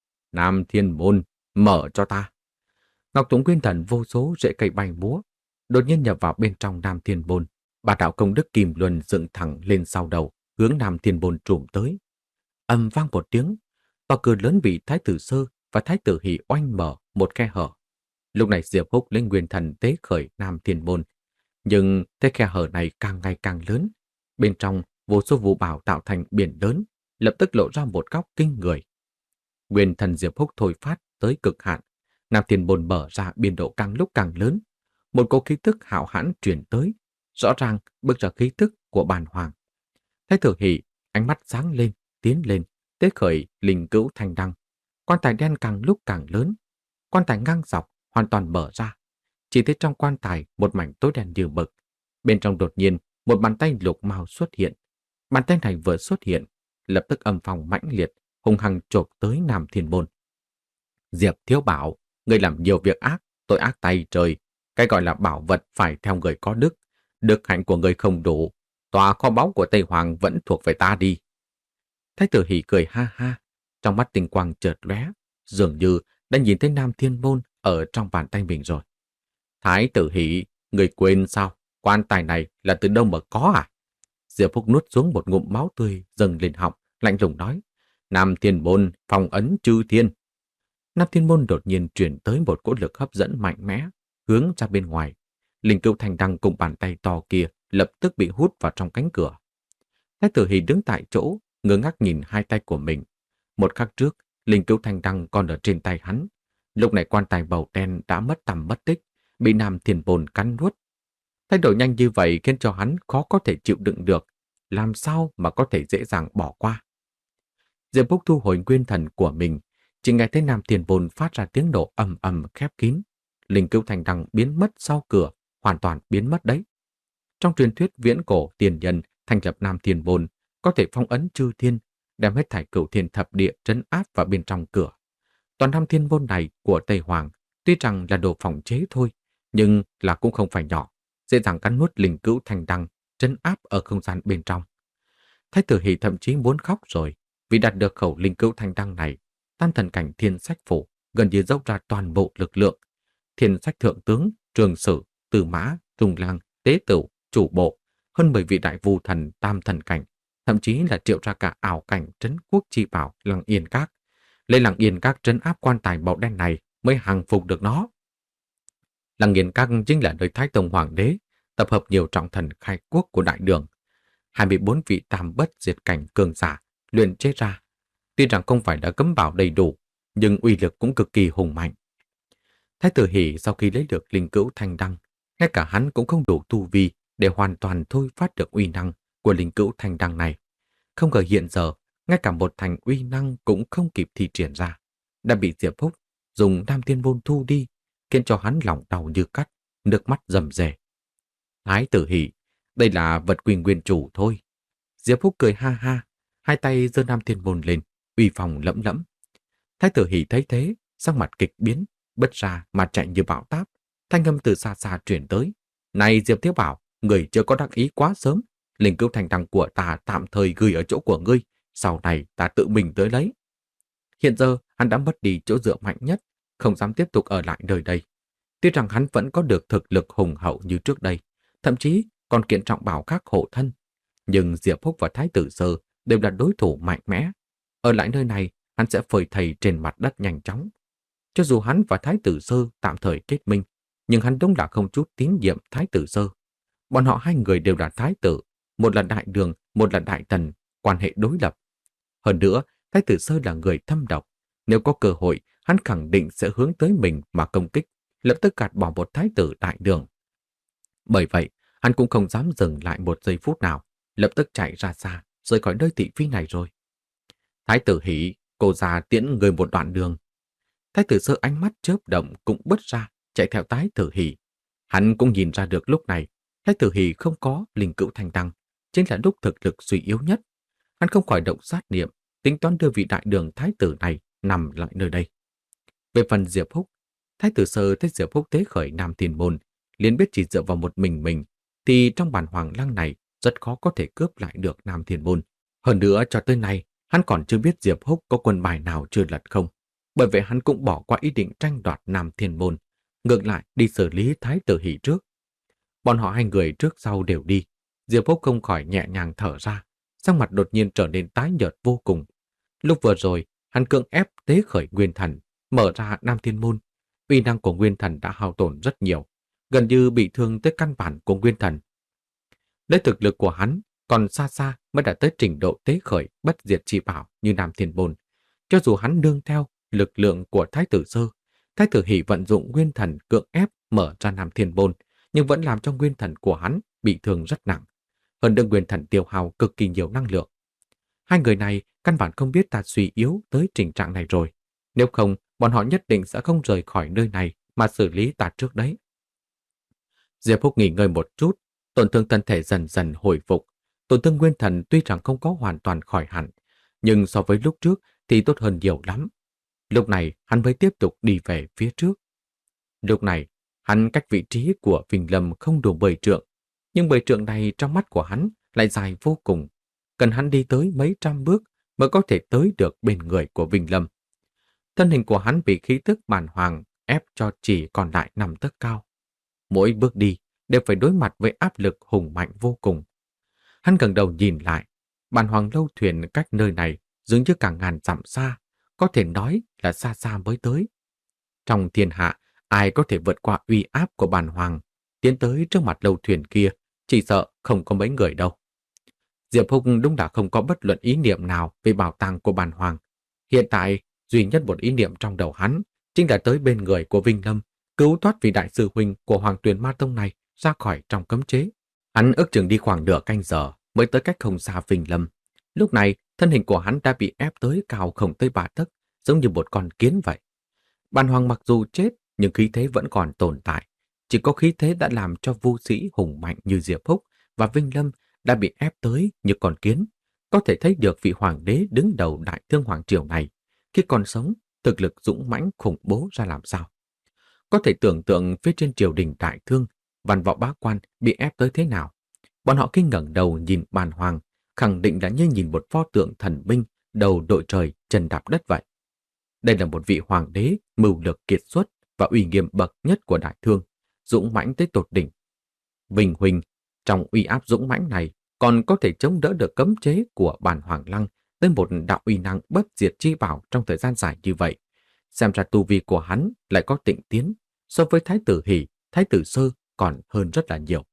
Nam Thiên Môn, mở cho ta. Ngọc thụ nguyên thần vô số rễ cây bay múa, đột nhiên nhập vào bên trong Nam Thiên Môn. Ba đạo công đức kim luân dựng thẳng lên sau đầu, hướng Nam Thiên Môn trùm tới. Ầm vang một tiếng, tòa cửa lớn bị Thái tử Sơ và Thái tử Hỷ oanh mở một khe hở. Lúc này Diệp Húc lấy nguyên thần tế khởi Nam Thiên Môn, nhưng thế khe hở này càng ngày càng lớn. Bên trong vô số vũ bảo tạo thành biển lớn, lập tức lộ ra một góc kinh người. Nguyên thần Diệp Húc thôi phát tới cực hạn, Nam Thiên Môn mở ra biên độ càng lúc càng lớn. Một cỗ khí tức hạo hãn truyền tới, rõ ràng bước ra khí tức của bàn hoàng. Thái tử Hỷ ánh mắt sáng lên, tiến lên, tế khởi linh cữu thanh đăng. Quan tài đen càng lúc càng lớn, quan tài ngang dọc hoàn toàn mở ra. Chỉ thấy trong quan tài một mảnh tối đen như mực. Bên trong đột nhiên một bàn tay lục mao xuất hiện. Bàn tay này vừa xuất hiện, lập tức âm phong mãnh liệt, hung hăng chộp tới Nam Thiên Môn. Diệp Thiếu Bảo, người làm nhiều việc ác, tội ác tay trời. Cái gọi là bảo vật phải theo người có đức. Đức hạnh của người không đủ, tòa kho báu của Tây Hoàng vẫn thuộc về ta đi. Thái tử Hỷ cười ha ha, trong mắt tinh quang chợt lóe, dường như đã nhìn thấy Nam Thiên Môn ở trong bàn tay mình rồi. Thái tử Hỷ, người quên sao? Quan tài này là từ đâu mà có à? Diệp Húc nuốt xuống một ngụm máu tươi dâng lên họng, lạnh lùng nói: Nam Thiên Môn phong ấn chư thiên. Nam Thiên Môn đột nhiên truyền tới một cỗ lực hấp dẫn mạnh mẽ, hướng ra bên ngoài. Linh cữu thanh đăng cùng bàn tay to kia lập tức bị hút vào trong cánh cửa. Thái tử Hỷ đứng tại chỗ, ngơ ngác nhìn hai tay của mình. Một khắc trước, linh cữu thanh đăng còn ở trên tay hắn. Lúc này quan tài màu đen đã mất tầm mất tích, bị Nam Thiên Môn cắn nuốt. Thay đổi nhanh như vậy khiến cho hắn khó có thể chịu đựng được, làm sao mà có thể dễ dàng bỏ qua. Diệp Phúc thu hồi nguyên thần của mình, chỉ nghe thấy Nam Thiên Bồn phát ra tiếng nổ ầm ầm khép kín. Linh cữu thành đăng biến mất sau cửa, hoàn toàn biến mất đấy. Trong truyền thuyết viễn cổ tiền nhân thành lập Nam Thiên Bồn có thể phong ấn chư thiên, đem hết thảy cửu thiên thập địa trấn áp vào bên trong cửa. Toàn Nam Thiên Bồn này của Tây Hoàng tuy rằng là đồ phòng chế thôi, nhưng là cũng không phải nhỏ, dễ dàng cắn nuốt linh cữu thành đăng trấn áp ở không gian bên trong. Thái tử Hỷ thậm chí muốn khóc rồi, vì đạt được khẩu linh cữu thanh đăng này, tam thần cảnh thiên sách phủ gần như dốc ra toàn bộ lực lượng. Thiên sách thượng tướng, trường sử, từ mã, trung lang, tế tửu, chủ bộ, hơn mười vị đại vu thần tam thần cảnh, thậm chí là triệu ra cả ảo cảnh trấn quốc chi bảo Lăng Yên Các. Lấy Lăng Yên Các trấn áp quan tài màu đen này mới hàng phục được nó. Lăng Yên Các chính là nơi Thái Tông Hoàng đế tập hợp nhiều trọng thần khai quốc của đại đường. hai mươi bốn vị tam bất diệt cảnh cường giả luyện chế ra. Tuy rằng không phải đã cấm bảo đầy đủ, nhưng uy lực cũng cực kỳ hùng mạnh. Thái tử Hỷ sau khi lấy được linh cữu thanh đăng, ngay cả hắn cũng không đủ tu vi để hoàn toàn thôi phát được uy năng của linh cữu thanh đăng này. Không ngờ hiện giờ, ngay cả một thành uy năng cũng không kịp thi triển ra, đã bị Diệp Phúc dùng Nam Thiên Môn thu đi, khiến cho hắn lòng đau như cắt, nước mắt rầm rề. Thái tử Hỷ, đây là vật quy nguyên chủ thôi. Diệp Phúc cười ha ha, hai tay giơ Nam Thiên Môn lên, uy phong lẫm lẫm. Thái tử Hỷ thấy thế, sắc mặt kịch biến, bứt ra mà chạy như bão táp. Thanh âm từ xa xa truyền tới. Này Diệp Thiếu Bảo, người chưa có đắc ý quá sớm. Linh cữu thành đăng của ta tạm thời gửi ở chỗ của ngươi, sau này ta tự mình tới lấy. Hiện giờ hắn đã mất đi chỗ dựa mạnh nhất, không dám tiếp tục ở lại nơi đây. Tuy rằng hắn vẫn có được thực lực hùng hậu như trước đây, thậm chí còn kiện trọng bảo khác hộ thân. Nhưng Diệp Phúc và Thái tử Sơ đều là đối thủ mạnh mẽ. Ở lại nơi này, hắn sẽ phơi thây trên mặt đất nhanh chóng. Cho dù hắn và Thái tử Sơ tạm thời kết minh, nhưng hắn đúng là không chút tín nhiệm Thái tử Sơ. Bọn họ hai người đều là thái tử, một là đại đường, một là đại tần, quan hệ đối lập. Hơn nữa, Thái tử Sơ là người thâm độc. Nếu có cơ hội, hắn khẳng định sẽ hướng tới mình mà công kích, lập tức gạt bỏ một thái tử đại đường. Bởi vậy, hắn cũng không dám dừng lại một giây phút nào, lập tức chạy ra xa, rời khỏi nơi thị phi này rồi. Thái tử Hỷ, cô già tiễn người một đoạn đường. Thái tử Sơ ánh mắt chớp động cũng bứt ra, chạy theo Thái tử Hỷ. Hắn cũng nhìn ra được lúc này, Thái tử Hỷ không có linh cữu thanh đăng, chính là lúc thực lực suy yếu nhất. Hắn không khỏi động sát niệm, tính toán đưa vị đại đường thái tử này nằm lại nơi đây. Về phần Diệp Phúc, Thái tử Sơ thấy Diệp Phúc tế khởi Nam Thiên Môn, liền biết chỉ dựa vào một mình mình, thì trong bản hoàng lăng này rất khó có thể cướp lại được Nam Thiên Môn. Hơn nữa cho tới nay, hắn còn chưa biết Diệp Phúc có quân bài nào chưa lật không. Bởi vậy hắn cũng bỏ qua ý định tranh đoạt Nam Thiên Môn, ngược lại đi xử lý Thái tử Hỷ trước. Bọn họ hai người trước sau đều đi, Diệp Phúc không khỏi nhẹ nhàng thở ra, sắc mặt đột nhiên trở nên tái nhợt vô cùng. Lúc vừa rồi, hắn cưỡng ép tế khởi Nguyên Thần, mở ra Nam Thiên Môn. Uy năng của Nguyên Thần đã hao tổn rất nhiều, gần như bị thương tới căn bản của Nguyên Thần. Lấy thực lực của hắn, còn xa xa mới đã tới trình độ tế khởi bất diệt chi bảo như Nam Thiên Môn. Cho dù hắn nương theo lực lượng của Thái tử Sơ, Thái tử Hỷ vận dụng Nguyên Thần cưỡng ép mở ra Nam Thiên Môn, nhưng vẫn làm cho Nguyên Thần của hắn bị thương rất nặng. Hơn nữa Nguyên Thần tiêu hao cực kỳ nhiều năng lượng. Hai người này căn bản không biết ta suy yếu tới trình trạng này rồi. Nếu không, bọn họ nhất định sẽ không rời khỏi nơi này mà xử lý ta trước đấy. Diệp Phúc nghỉ ngơi một chút, tổn thương thân thể dần dần hồi phục. Tổn thương Nguyên Thần tuy rằng không có hoàn toàn khỏi hẳn, nhưng so với lúc trước thì tốt hơn nhiều lắm. Lúc này hắn mới tiếp tục đi về phía trước. Lúc này, hắn cách vị trí của Vinh Lâm không đủ mười trượng, nhưng mười trượng này trong mắt của hắn lại dài vô cùng. Cần hắn đi tới mấy trăm bước mới có thể tới được bên người của Vinh Lâm. Thân hình của hắn bị khí tức bản hoàng ép cho chỉ còn lại năm tấc cao. Mỗi bước đi đều phải đối mặt với áp lực hùng mạnh vô cùng. Hắn gần đầu nhìn lại, bản hoàng lâu thuyền cách nơi này dường như cả ngàn dặm xa, có thể nói là xa xa mới tới. Trong thiên hạ, ai có thể vượt qua uy áp của bản hoàng, tiến tới trước mặt lâu thuyền kia, chỉ sợ không có mấy người đâu. Diệp Phúc đúng là không có bất luận ý niệm nào về bảo tàng của bản hoàng. Hiện tại, duy nhất một ý niệm trong đầu hắn chính là tới bên người của Vinh Lâm, cứu thoát vị đại sư huynh của Hoàng Tuyền Ma Tông này ra khỏi trong cấm chế. Hắn ước chừng đi khoảng nửa canh giờ mới tới cách không xa Vinh Lâm. Lúc này, thân hình của hắn đã bị ép tới cao không tới ba tấc, giống như một con kiến vậy. Bàn hoàng mặc dù chết, nhưng khí thế vẫn còn tồn tại. Chỉ có khí thế đã làm cho vũ sĩ hùng mạnh như Diệp Húc và Vinh Lâm đã bị ép tới như con kiến. Có thể thấy được vị hoàng đế đứng đầu Đại Thương Hoàng Triều này, khi còn sống, thực lực dũng mãnh khủng bố ra làm sao. Có thể tưởng tượng phía trên triều đình Đại Thương, văn võ bá quan bị ép tới thế nào. Bọn họ khi ngẩng đầu nhìn bàn hoàng, khẳng định là như nhìn một pho tượng thần binh, đầu đội trời, chân đạp đất vậy. Đây là một vị hoàng đế mưu lược kiệt xuất và uy nghiêm bậc nhất của Đại Thương, dũng mãnh tới tột đỉnh. Vinh Huỳnh, trong uy áp dũng mãnh này, còn có thể chống đỡ được cấm chế của bàn hoàng lăng tới một đạo uy năng bất diệt chi bảo trong thời gian dài như vậy. Xem ra tu vi của hắn lại có tịnh tiến, so với Thái tử Hỷ, Thái tử Sơ còn hơn rất là nhiều.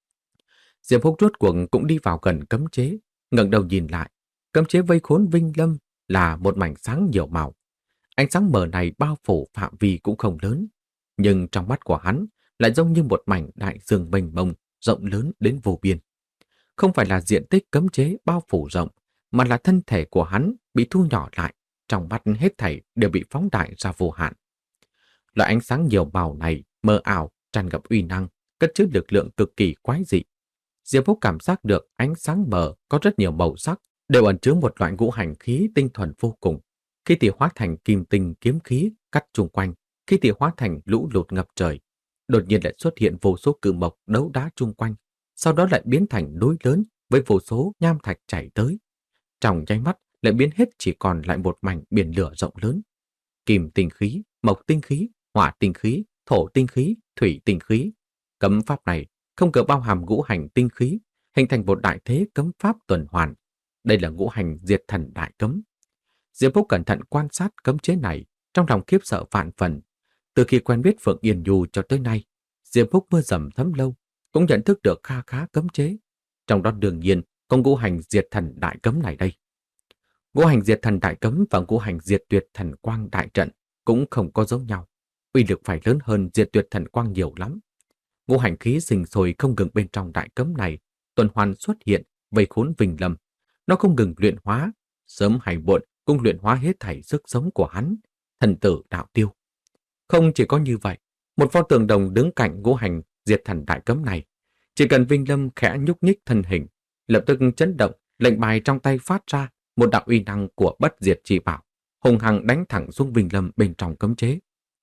Diệp Húc rốt cuộc cũng đi vào gần cấm chế, ngẩng đầu nhìn lại. Cấm chế vây khốn Vinh Lâm là một mảnh sáng nhiều màu. Ánh sáng mờ này bao phủ phạm vi cũng không lớn, nhưng trong mắt của hắn lại giống như một mảnh đại dương mênh mông, rộng lớn đến vô biên. Không phải là diện tích cấm chế bao phủ rộng, mà là thân thể của hắn bị thu nhỏ lại, trong mắt hết thảy đều bị phóng đại ra vô hạn. Loại ánh sáng nhiều màu này mờ ảo, tràn ngập uy năng, cất chứa lực lượng cực kỳ quái dị. Diệp Húc cảm giác được ánh sáng mờ có rất nhiều màu sắc, đều ẩn chứa một loại ngũ hành khí tinh thuần vô cùng. Khi thì hóa thành kim tinh kiếm khí cắt chung quanh, khi thì hóa thành lũ lụt ngập trời. Đột nhiên lại xuất hiện vô số cự mộc đấu đá chung quanh, sau đó lại biến thành núi lớn với vô số nham thạch chảy tới. Trong nháy mắt lại biến hết chỉ còn lại một mảnh biển lửa rộng lớn. Kim tinh khí, mộc tinh khí, hỏa tinh khí, thổ tinh khí, thủy tinh khí. Cấm pháp này không cỡ bao hàm ngũ hành tinh khí, hình thành một đại thế cấm pháp tuần hoàn. Đây là ngũ hành diệt thần đại cấm. Diệp Húc cẩn thận quan sát cấm chế này, trong lòng khiếp sợ vạn phần. Từ khi quen biết Phượng Yên Nhu cho tới nay, Diệp Húc mưa dầm thấm lâu, cũng nhận thức được kha khá cấm chế. Trong đó đương nhiên có ngũ hành diệt thần đại cấm này đây. Ngũ hành diệt thần đại cấm và ngũ hành diệt tuyệt thần quang đại trận cũng không có giống nhau. Uy lực phải lớn hơn diệt tuyệt thần quang nhiều lắm. Ngũ hành khí sinh sôi không ngừng bên trong đại cấm này, tuần hoàn xuất hiện, vây khốn Vinh Lâm. Nó không ngừng luyện hóa, sớm hay muộn cũng luyện hóa hết thảy sức sống của hắn, thần tử đạo tiêu. Không chỉ có như vậy, một pho tượng đồng đứng cạnh ngũ hành diệt thần đại cấm này. Chỉ cần Vinh Lâm khẽ nhúc nhích thân hình, lập tức chấn động, lệnh bài trong tay phát ra một đạo uy năng của bất diệt chi bảo, hùng hăng đánh thẳng xuống Vinh Lâm bên trong cấm chế.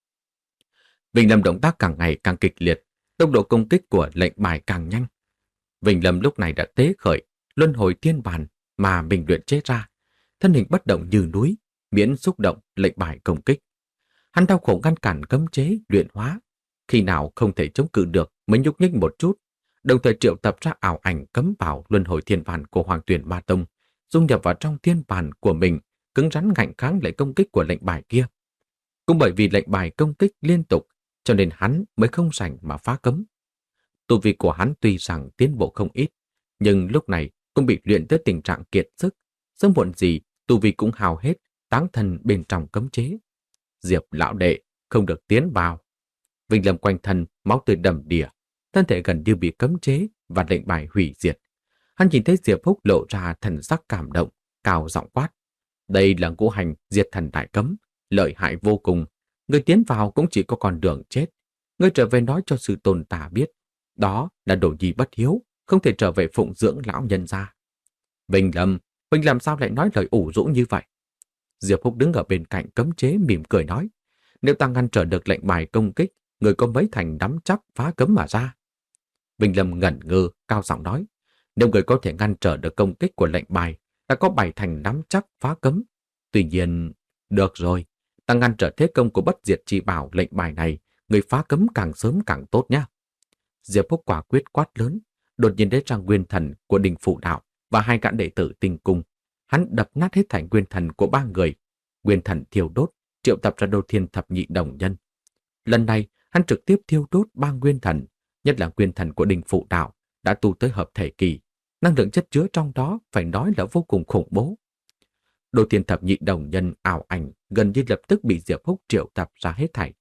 Vinh Lâm động tác càng ngày càng kịch liệt, tốc độ công kích của lệnh bài càng nhanh. Vinh Lâm lúc này đã tế khởi luân hồi thiên bàn mà mình luyện chế ra, thân hình bất động như núi, miễn xúc động lệnh bài công kích. Hắn đau khổ ngăn cản cấm chế luyện hóa, khi nào không thể chống cự được mới nhúc nhích một chút, đồng thời triệu tập ra ảo ảnh cấm bảo luân hồi thiên bàn của Hoàng Tuyển Ma Tông, dung nhập vào trong thiên bàn của mình, cứng rắn ngạnh kháng lại công kích của lệnh bài kia. Cũng bởi vì lệnh bài công kích liên tục, cho nên hắn mới không rảnh mà phá cấm. Tu vi của hắn tuy rằng tiến bộ không ít, nhưng lúc này cũng bị luyện tới tình trạng kiệt sức, sớm muộn gì tu vi cũng hao hết, táng thân bên trong cấm chế. Diệp lão đệ không được tiến vào. Vinh Lâm quanh thân máu tươi đầm đìa, thân thể gần như bị cấm chế và lệnh bài hủy diệt. Hắn nhìn thấy Diệp Húc lộ ra thần sắc cảm động, cao giọng quát: đây là ngũ hành diệt thần đại cấm, lợi hại vô cùng. Người tiến vào cũng chỉ có con đường chết. Ngươi trở về nói cho sư tôn ta biết, đó là đồ nhi bất hiếu, không thể trở về phụng dưỡng lão nhân gia. Vinh Lâm, Vinh làm sao lại nói lời ủ rũ như vậy? Diệp Húc đứng ở bên cạnh cấm chế mỉm cười nói: nếu ta ngăn trở được lệnh bài công kích, người có mấy thành nắm chắc phá cấm mà ra. Vinh Lâm ngẩn ngơ, cao giọng nói: nếu người có thể ngăn trở được công kích của lệnh bài, ta có bảy thành nắm chắc phá cấm. Tuy nhiên, được rồi, ta ngăn trở thế công của bất diệt chi bảo lệnh bài này, người phá cấm càng sớm càng tốt nhé. Diệp Húc quả quyết quát lớn, đột nhiên lấy ra nguyên thần của Đình Phụ Đạo và hai gã đệ tử Tinh Cung. Hắn đập nát hết thành nguyên thần của ba người. Nguyên thần thiêu đốt, triệu tập ra Đô Thiên Thập Nhị Đồng Nhân. Lần này, hắn trực tiếp thiêu đốt ba nguyên thần, nhất là nguyên thần của Đình Phụ Đạo đã tu tới hợp thể kỳ. Năng lượng chất chứa trong đó phải nói là vô cùng khủng bố. Đô Thiên Thập Nhị Đồng Nhân ảo ảnh gần như lập tức bị Diệp Húc triệu tập ra hết thảy.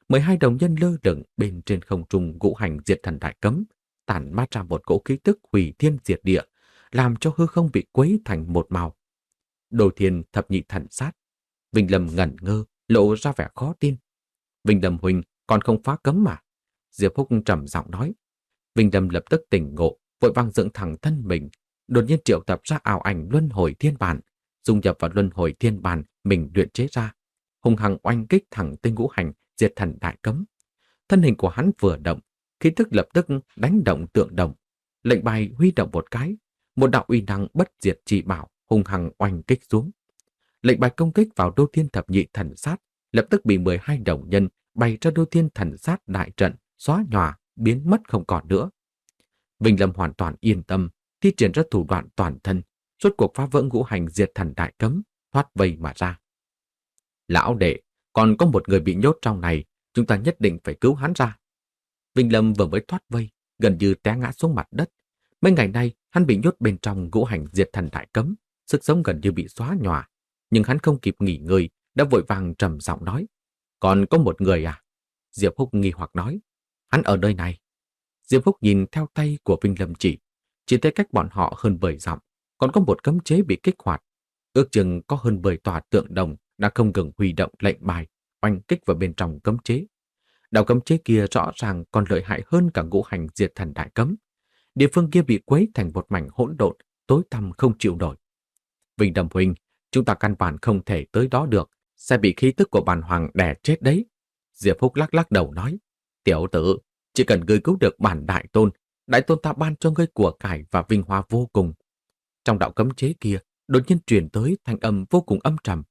mười hai đồng nhân lơ lửng bên trên không trung ngũ hành diệt thần đại cấm, tản mát ra một cỗ khí tức hủy thiên diệt địa, làm cho hư không bị quấy thành một màu. Đồ thiên thập nhị thần sát. Vinh Lâm ngẩn ngơ, lộ ra vẻ khó tin. Vinh Lâm huynh còn không phá cấm mà? Diệp Húc trầm giọng nói. Vinh Lâm lập tức tỉnh ngộ, vội vàng dựng thẳng thân mình, đột nhiên triệu tập ra ảo ảnh luân hồi thiên bản, dung nhập vào luân hồi thiên bản mình luyện chế ra, hung hăng oanh kích thẳng tên ngũ hành diệt thần đại cấm. Thân hình của hắn vừa động, khí tức lập tức đánh động tượng đồng, lệnh bài huy động một cái, một đạo uy năng bất diệt chỉ bảo hung hăng oanh kích xuống. Lệnh bài công kích vào Đô Thiên thập nhị thần sát, lập tức bị mười hai đồng nhân bày ra Đô Thiên thần sát đại trận xóa nhòa, biến mất không còn nữa. Vinh Lâm hoàn toàn yên tâm, thi triển ra thủ đoạn toàn thân, rốt cuộc phá vỡ ngũ hành diệt thần đại cấm, thoát vây mà ra. Lão đệ, còn có một người bị nhốt trong này, chúng ta nhất định phải cứu hắn ra. Vinh Lâm vừa mới thoát vây, gần như té ngã xuống mặt đất. Mấy ngày nay, hắn bị nhốt bên trong ngũ hành diệt thần đại cấm, sức sống gần như bị xóa nhòa. Nhưng hắn không kịp nghỉ ngơi, đã vội vàng trầm giọng nói. Còn có một người à? Diệp Húc nghi hoặc nói. Hắn ở nơi này. Diệp Húc nhìn theo tay của Vinh Lâm chỉ, chỉ thấy cách bọn họ hơn mười dặm, còn có một cấm chế bị kích hoạt. Ước chừng có hơn mười tòa tượng đồng đã không ngừng huy động lệnh bài, oanh kích vào bên trong cấm chế. Đạo cấm chế kia rõ ràng còn lợi hại hơn cả ngũ hành diệt thần đại cấm. Địa phương kia bị quấy thành một mảnh hỗn độn, tối tăm không chịu nổi. Vinh Đầm huynh, chúng ta căn bản không thể tới đó được, sẽ bị khí tức của bản hoàng đè chết đấy. Diệp Húc lắc lắc đầu nói, tiểu tử, chỉ cần ngươi cứu được bản đại tôn, đại tôn ta ban cho ngươi của cải và vinh hoa vô cùng. Trong đạo cấm chế kia, đột nhiên truyền tới thanh âm vô cùng âm trầm.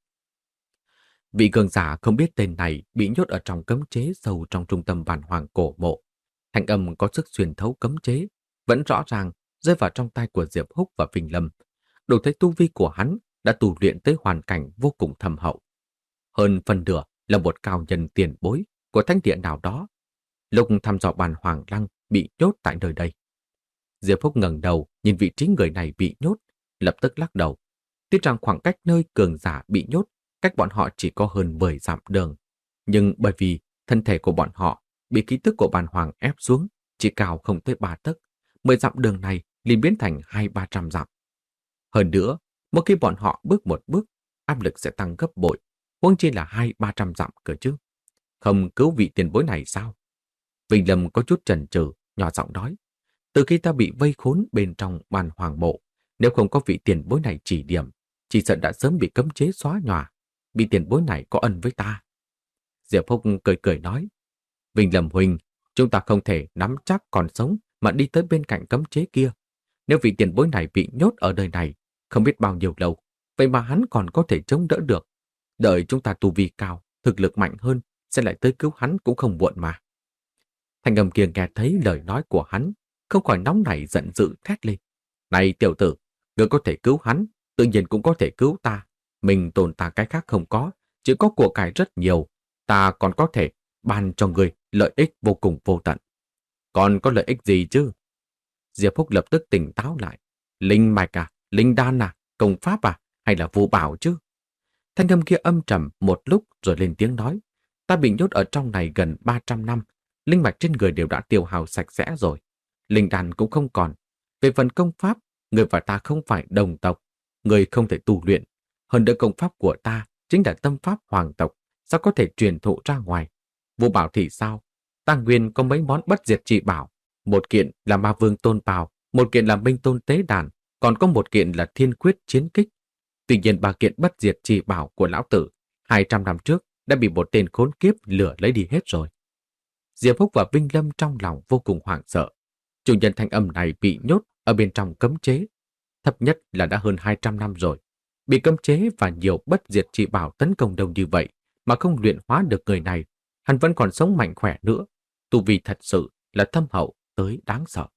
Vị cường giả không biết tên này bị nhốt ở trong cấm chế sâu trong trung tâm bản hoàng cổ mộ. Thanh âm có sức xuyên thấu cấm chế, vẫn rõ ràng rơi vào trong tay của Diệp Húc và Vinh Lâm. Đủ thấy tu vi của hắn đã tu luyện tới hoàn cảnh vô cùng thâm hậu. Hơn phần nửa là một cao nhân tiền bối của thánh địa nào đó. Lúc thăm dò bản hoàng lăng bị nhốt tại nơi đây. Diệp Húc ngẩng đầu nhìn vị trí người này bị nhốt, lập tức lắc đầu. Tuy rằng khoảng cách nơi cường giả bị nhốt cách bọn họ chỉ có hơn mười dặm đường, nhưng bởi vì thân thể của bọn họ bị khí tức của bản hoàng ép xuống, chỉ cao không tới ba tấc, mười dặm đường này liền biến thành hai ba trăm dặm. Hơn nữa, mỗi khi bọn họ bước một bước, áp lực sẽ tăng gấp bội, huống chi là hai ba trăm dặm cơ chứ. Không cứu vị tiền bối này sao? Vinh Lâm có chút chần chừ, nhỏ giọng nói, từ khi ta bị vây khốn bên trong bản hoàng mộ, nếu không có vị tiền bối này chỉ điểm, chỉ sợ đã sớm bị cấm chế xóa nhòa. Vị tiền bối này có ân với ta. Diệp Húc cười cười nói, Vinh Lâm huynh, chúng ta không thể nắm chắc còn sống mà đi tới bên cạnh cấm chế kia. Nếu vị tiền bối này bị nhốt ở đời này, không biết bao nhiêu lâu, vậy mà hắn còn có thể chống đỡ được. Đợi chúng ta tu vi cao, thực lực mạnh hơn, sẽ lại tới cứu hắn cũng không muộn mà. Thanh âm kia nghe thấy lời nói của hắn, không khỏi nóng nảy giận dữ thét lên. Này tiểu tử, ngươi có thể cứu hắn, tự nhiên cũng có thể cứu ta. Mình tồn tại cái khác không có, chỉ có của cải rất nhiều. Ta còn có thể ban cho ngươi lợi ích vô cùng vô tận. Còn có lợi ích gì chứ? Diệp Húc lập tức tỉnh táo lại. Linh mạch à, linh đan à, công pháp à, hay là vô bảo chứ? Thanh âm kia âm trầm một lúc rồi lên tiếng nói. Ta bị nhốt ở trong này gần ba trăm năm. Linh mạch trên người đều đã tiêu hao sạch sẽ rồi. Linh đan cũng không còn. Về phần công pháp, người và ta không phải đồng tộc. Người không thể tu luyện. Hơn nữa công pháp của ta chính là tâm pháp hoàng tộc. Sao có thể truyền thụ ra ngoài? Vô bảo thì sao? Ta nguyên có mấy món bất diệt trị bảo. Một kiện là ma vương tôn bào, một kiện là minh tôn tế đàn, còn có một kiện là thiên quyết chiến kích. Tuy nhiên ba kiện bất diệt trị bảo của lão tử hai trăm năm trước đã bị một tên khốn kiếp lừa lấy đi hết rồi. Diệp Húc và Vinh Lâm trong lòng vô cùng hoảng sợ. Chủ nhân thanh âm này bị nhốt ở bên trong cấm chế. Thấp nhất là đã hơn hai trăm năm rồi. Bị cấm chế và nhiều bất diệt trị bảo tấn công đông như vậy mà không luyện hóa được người này, hắn vẫn còn sống mạnh khỏe nữa. Tu vi thật sự là thâm hậu tới đáng sợ.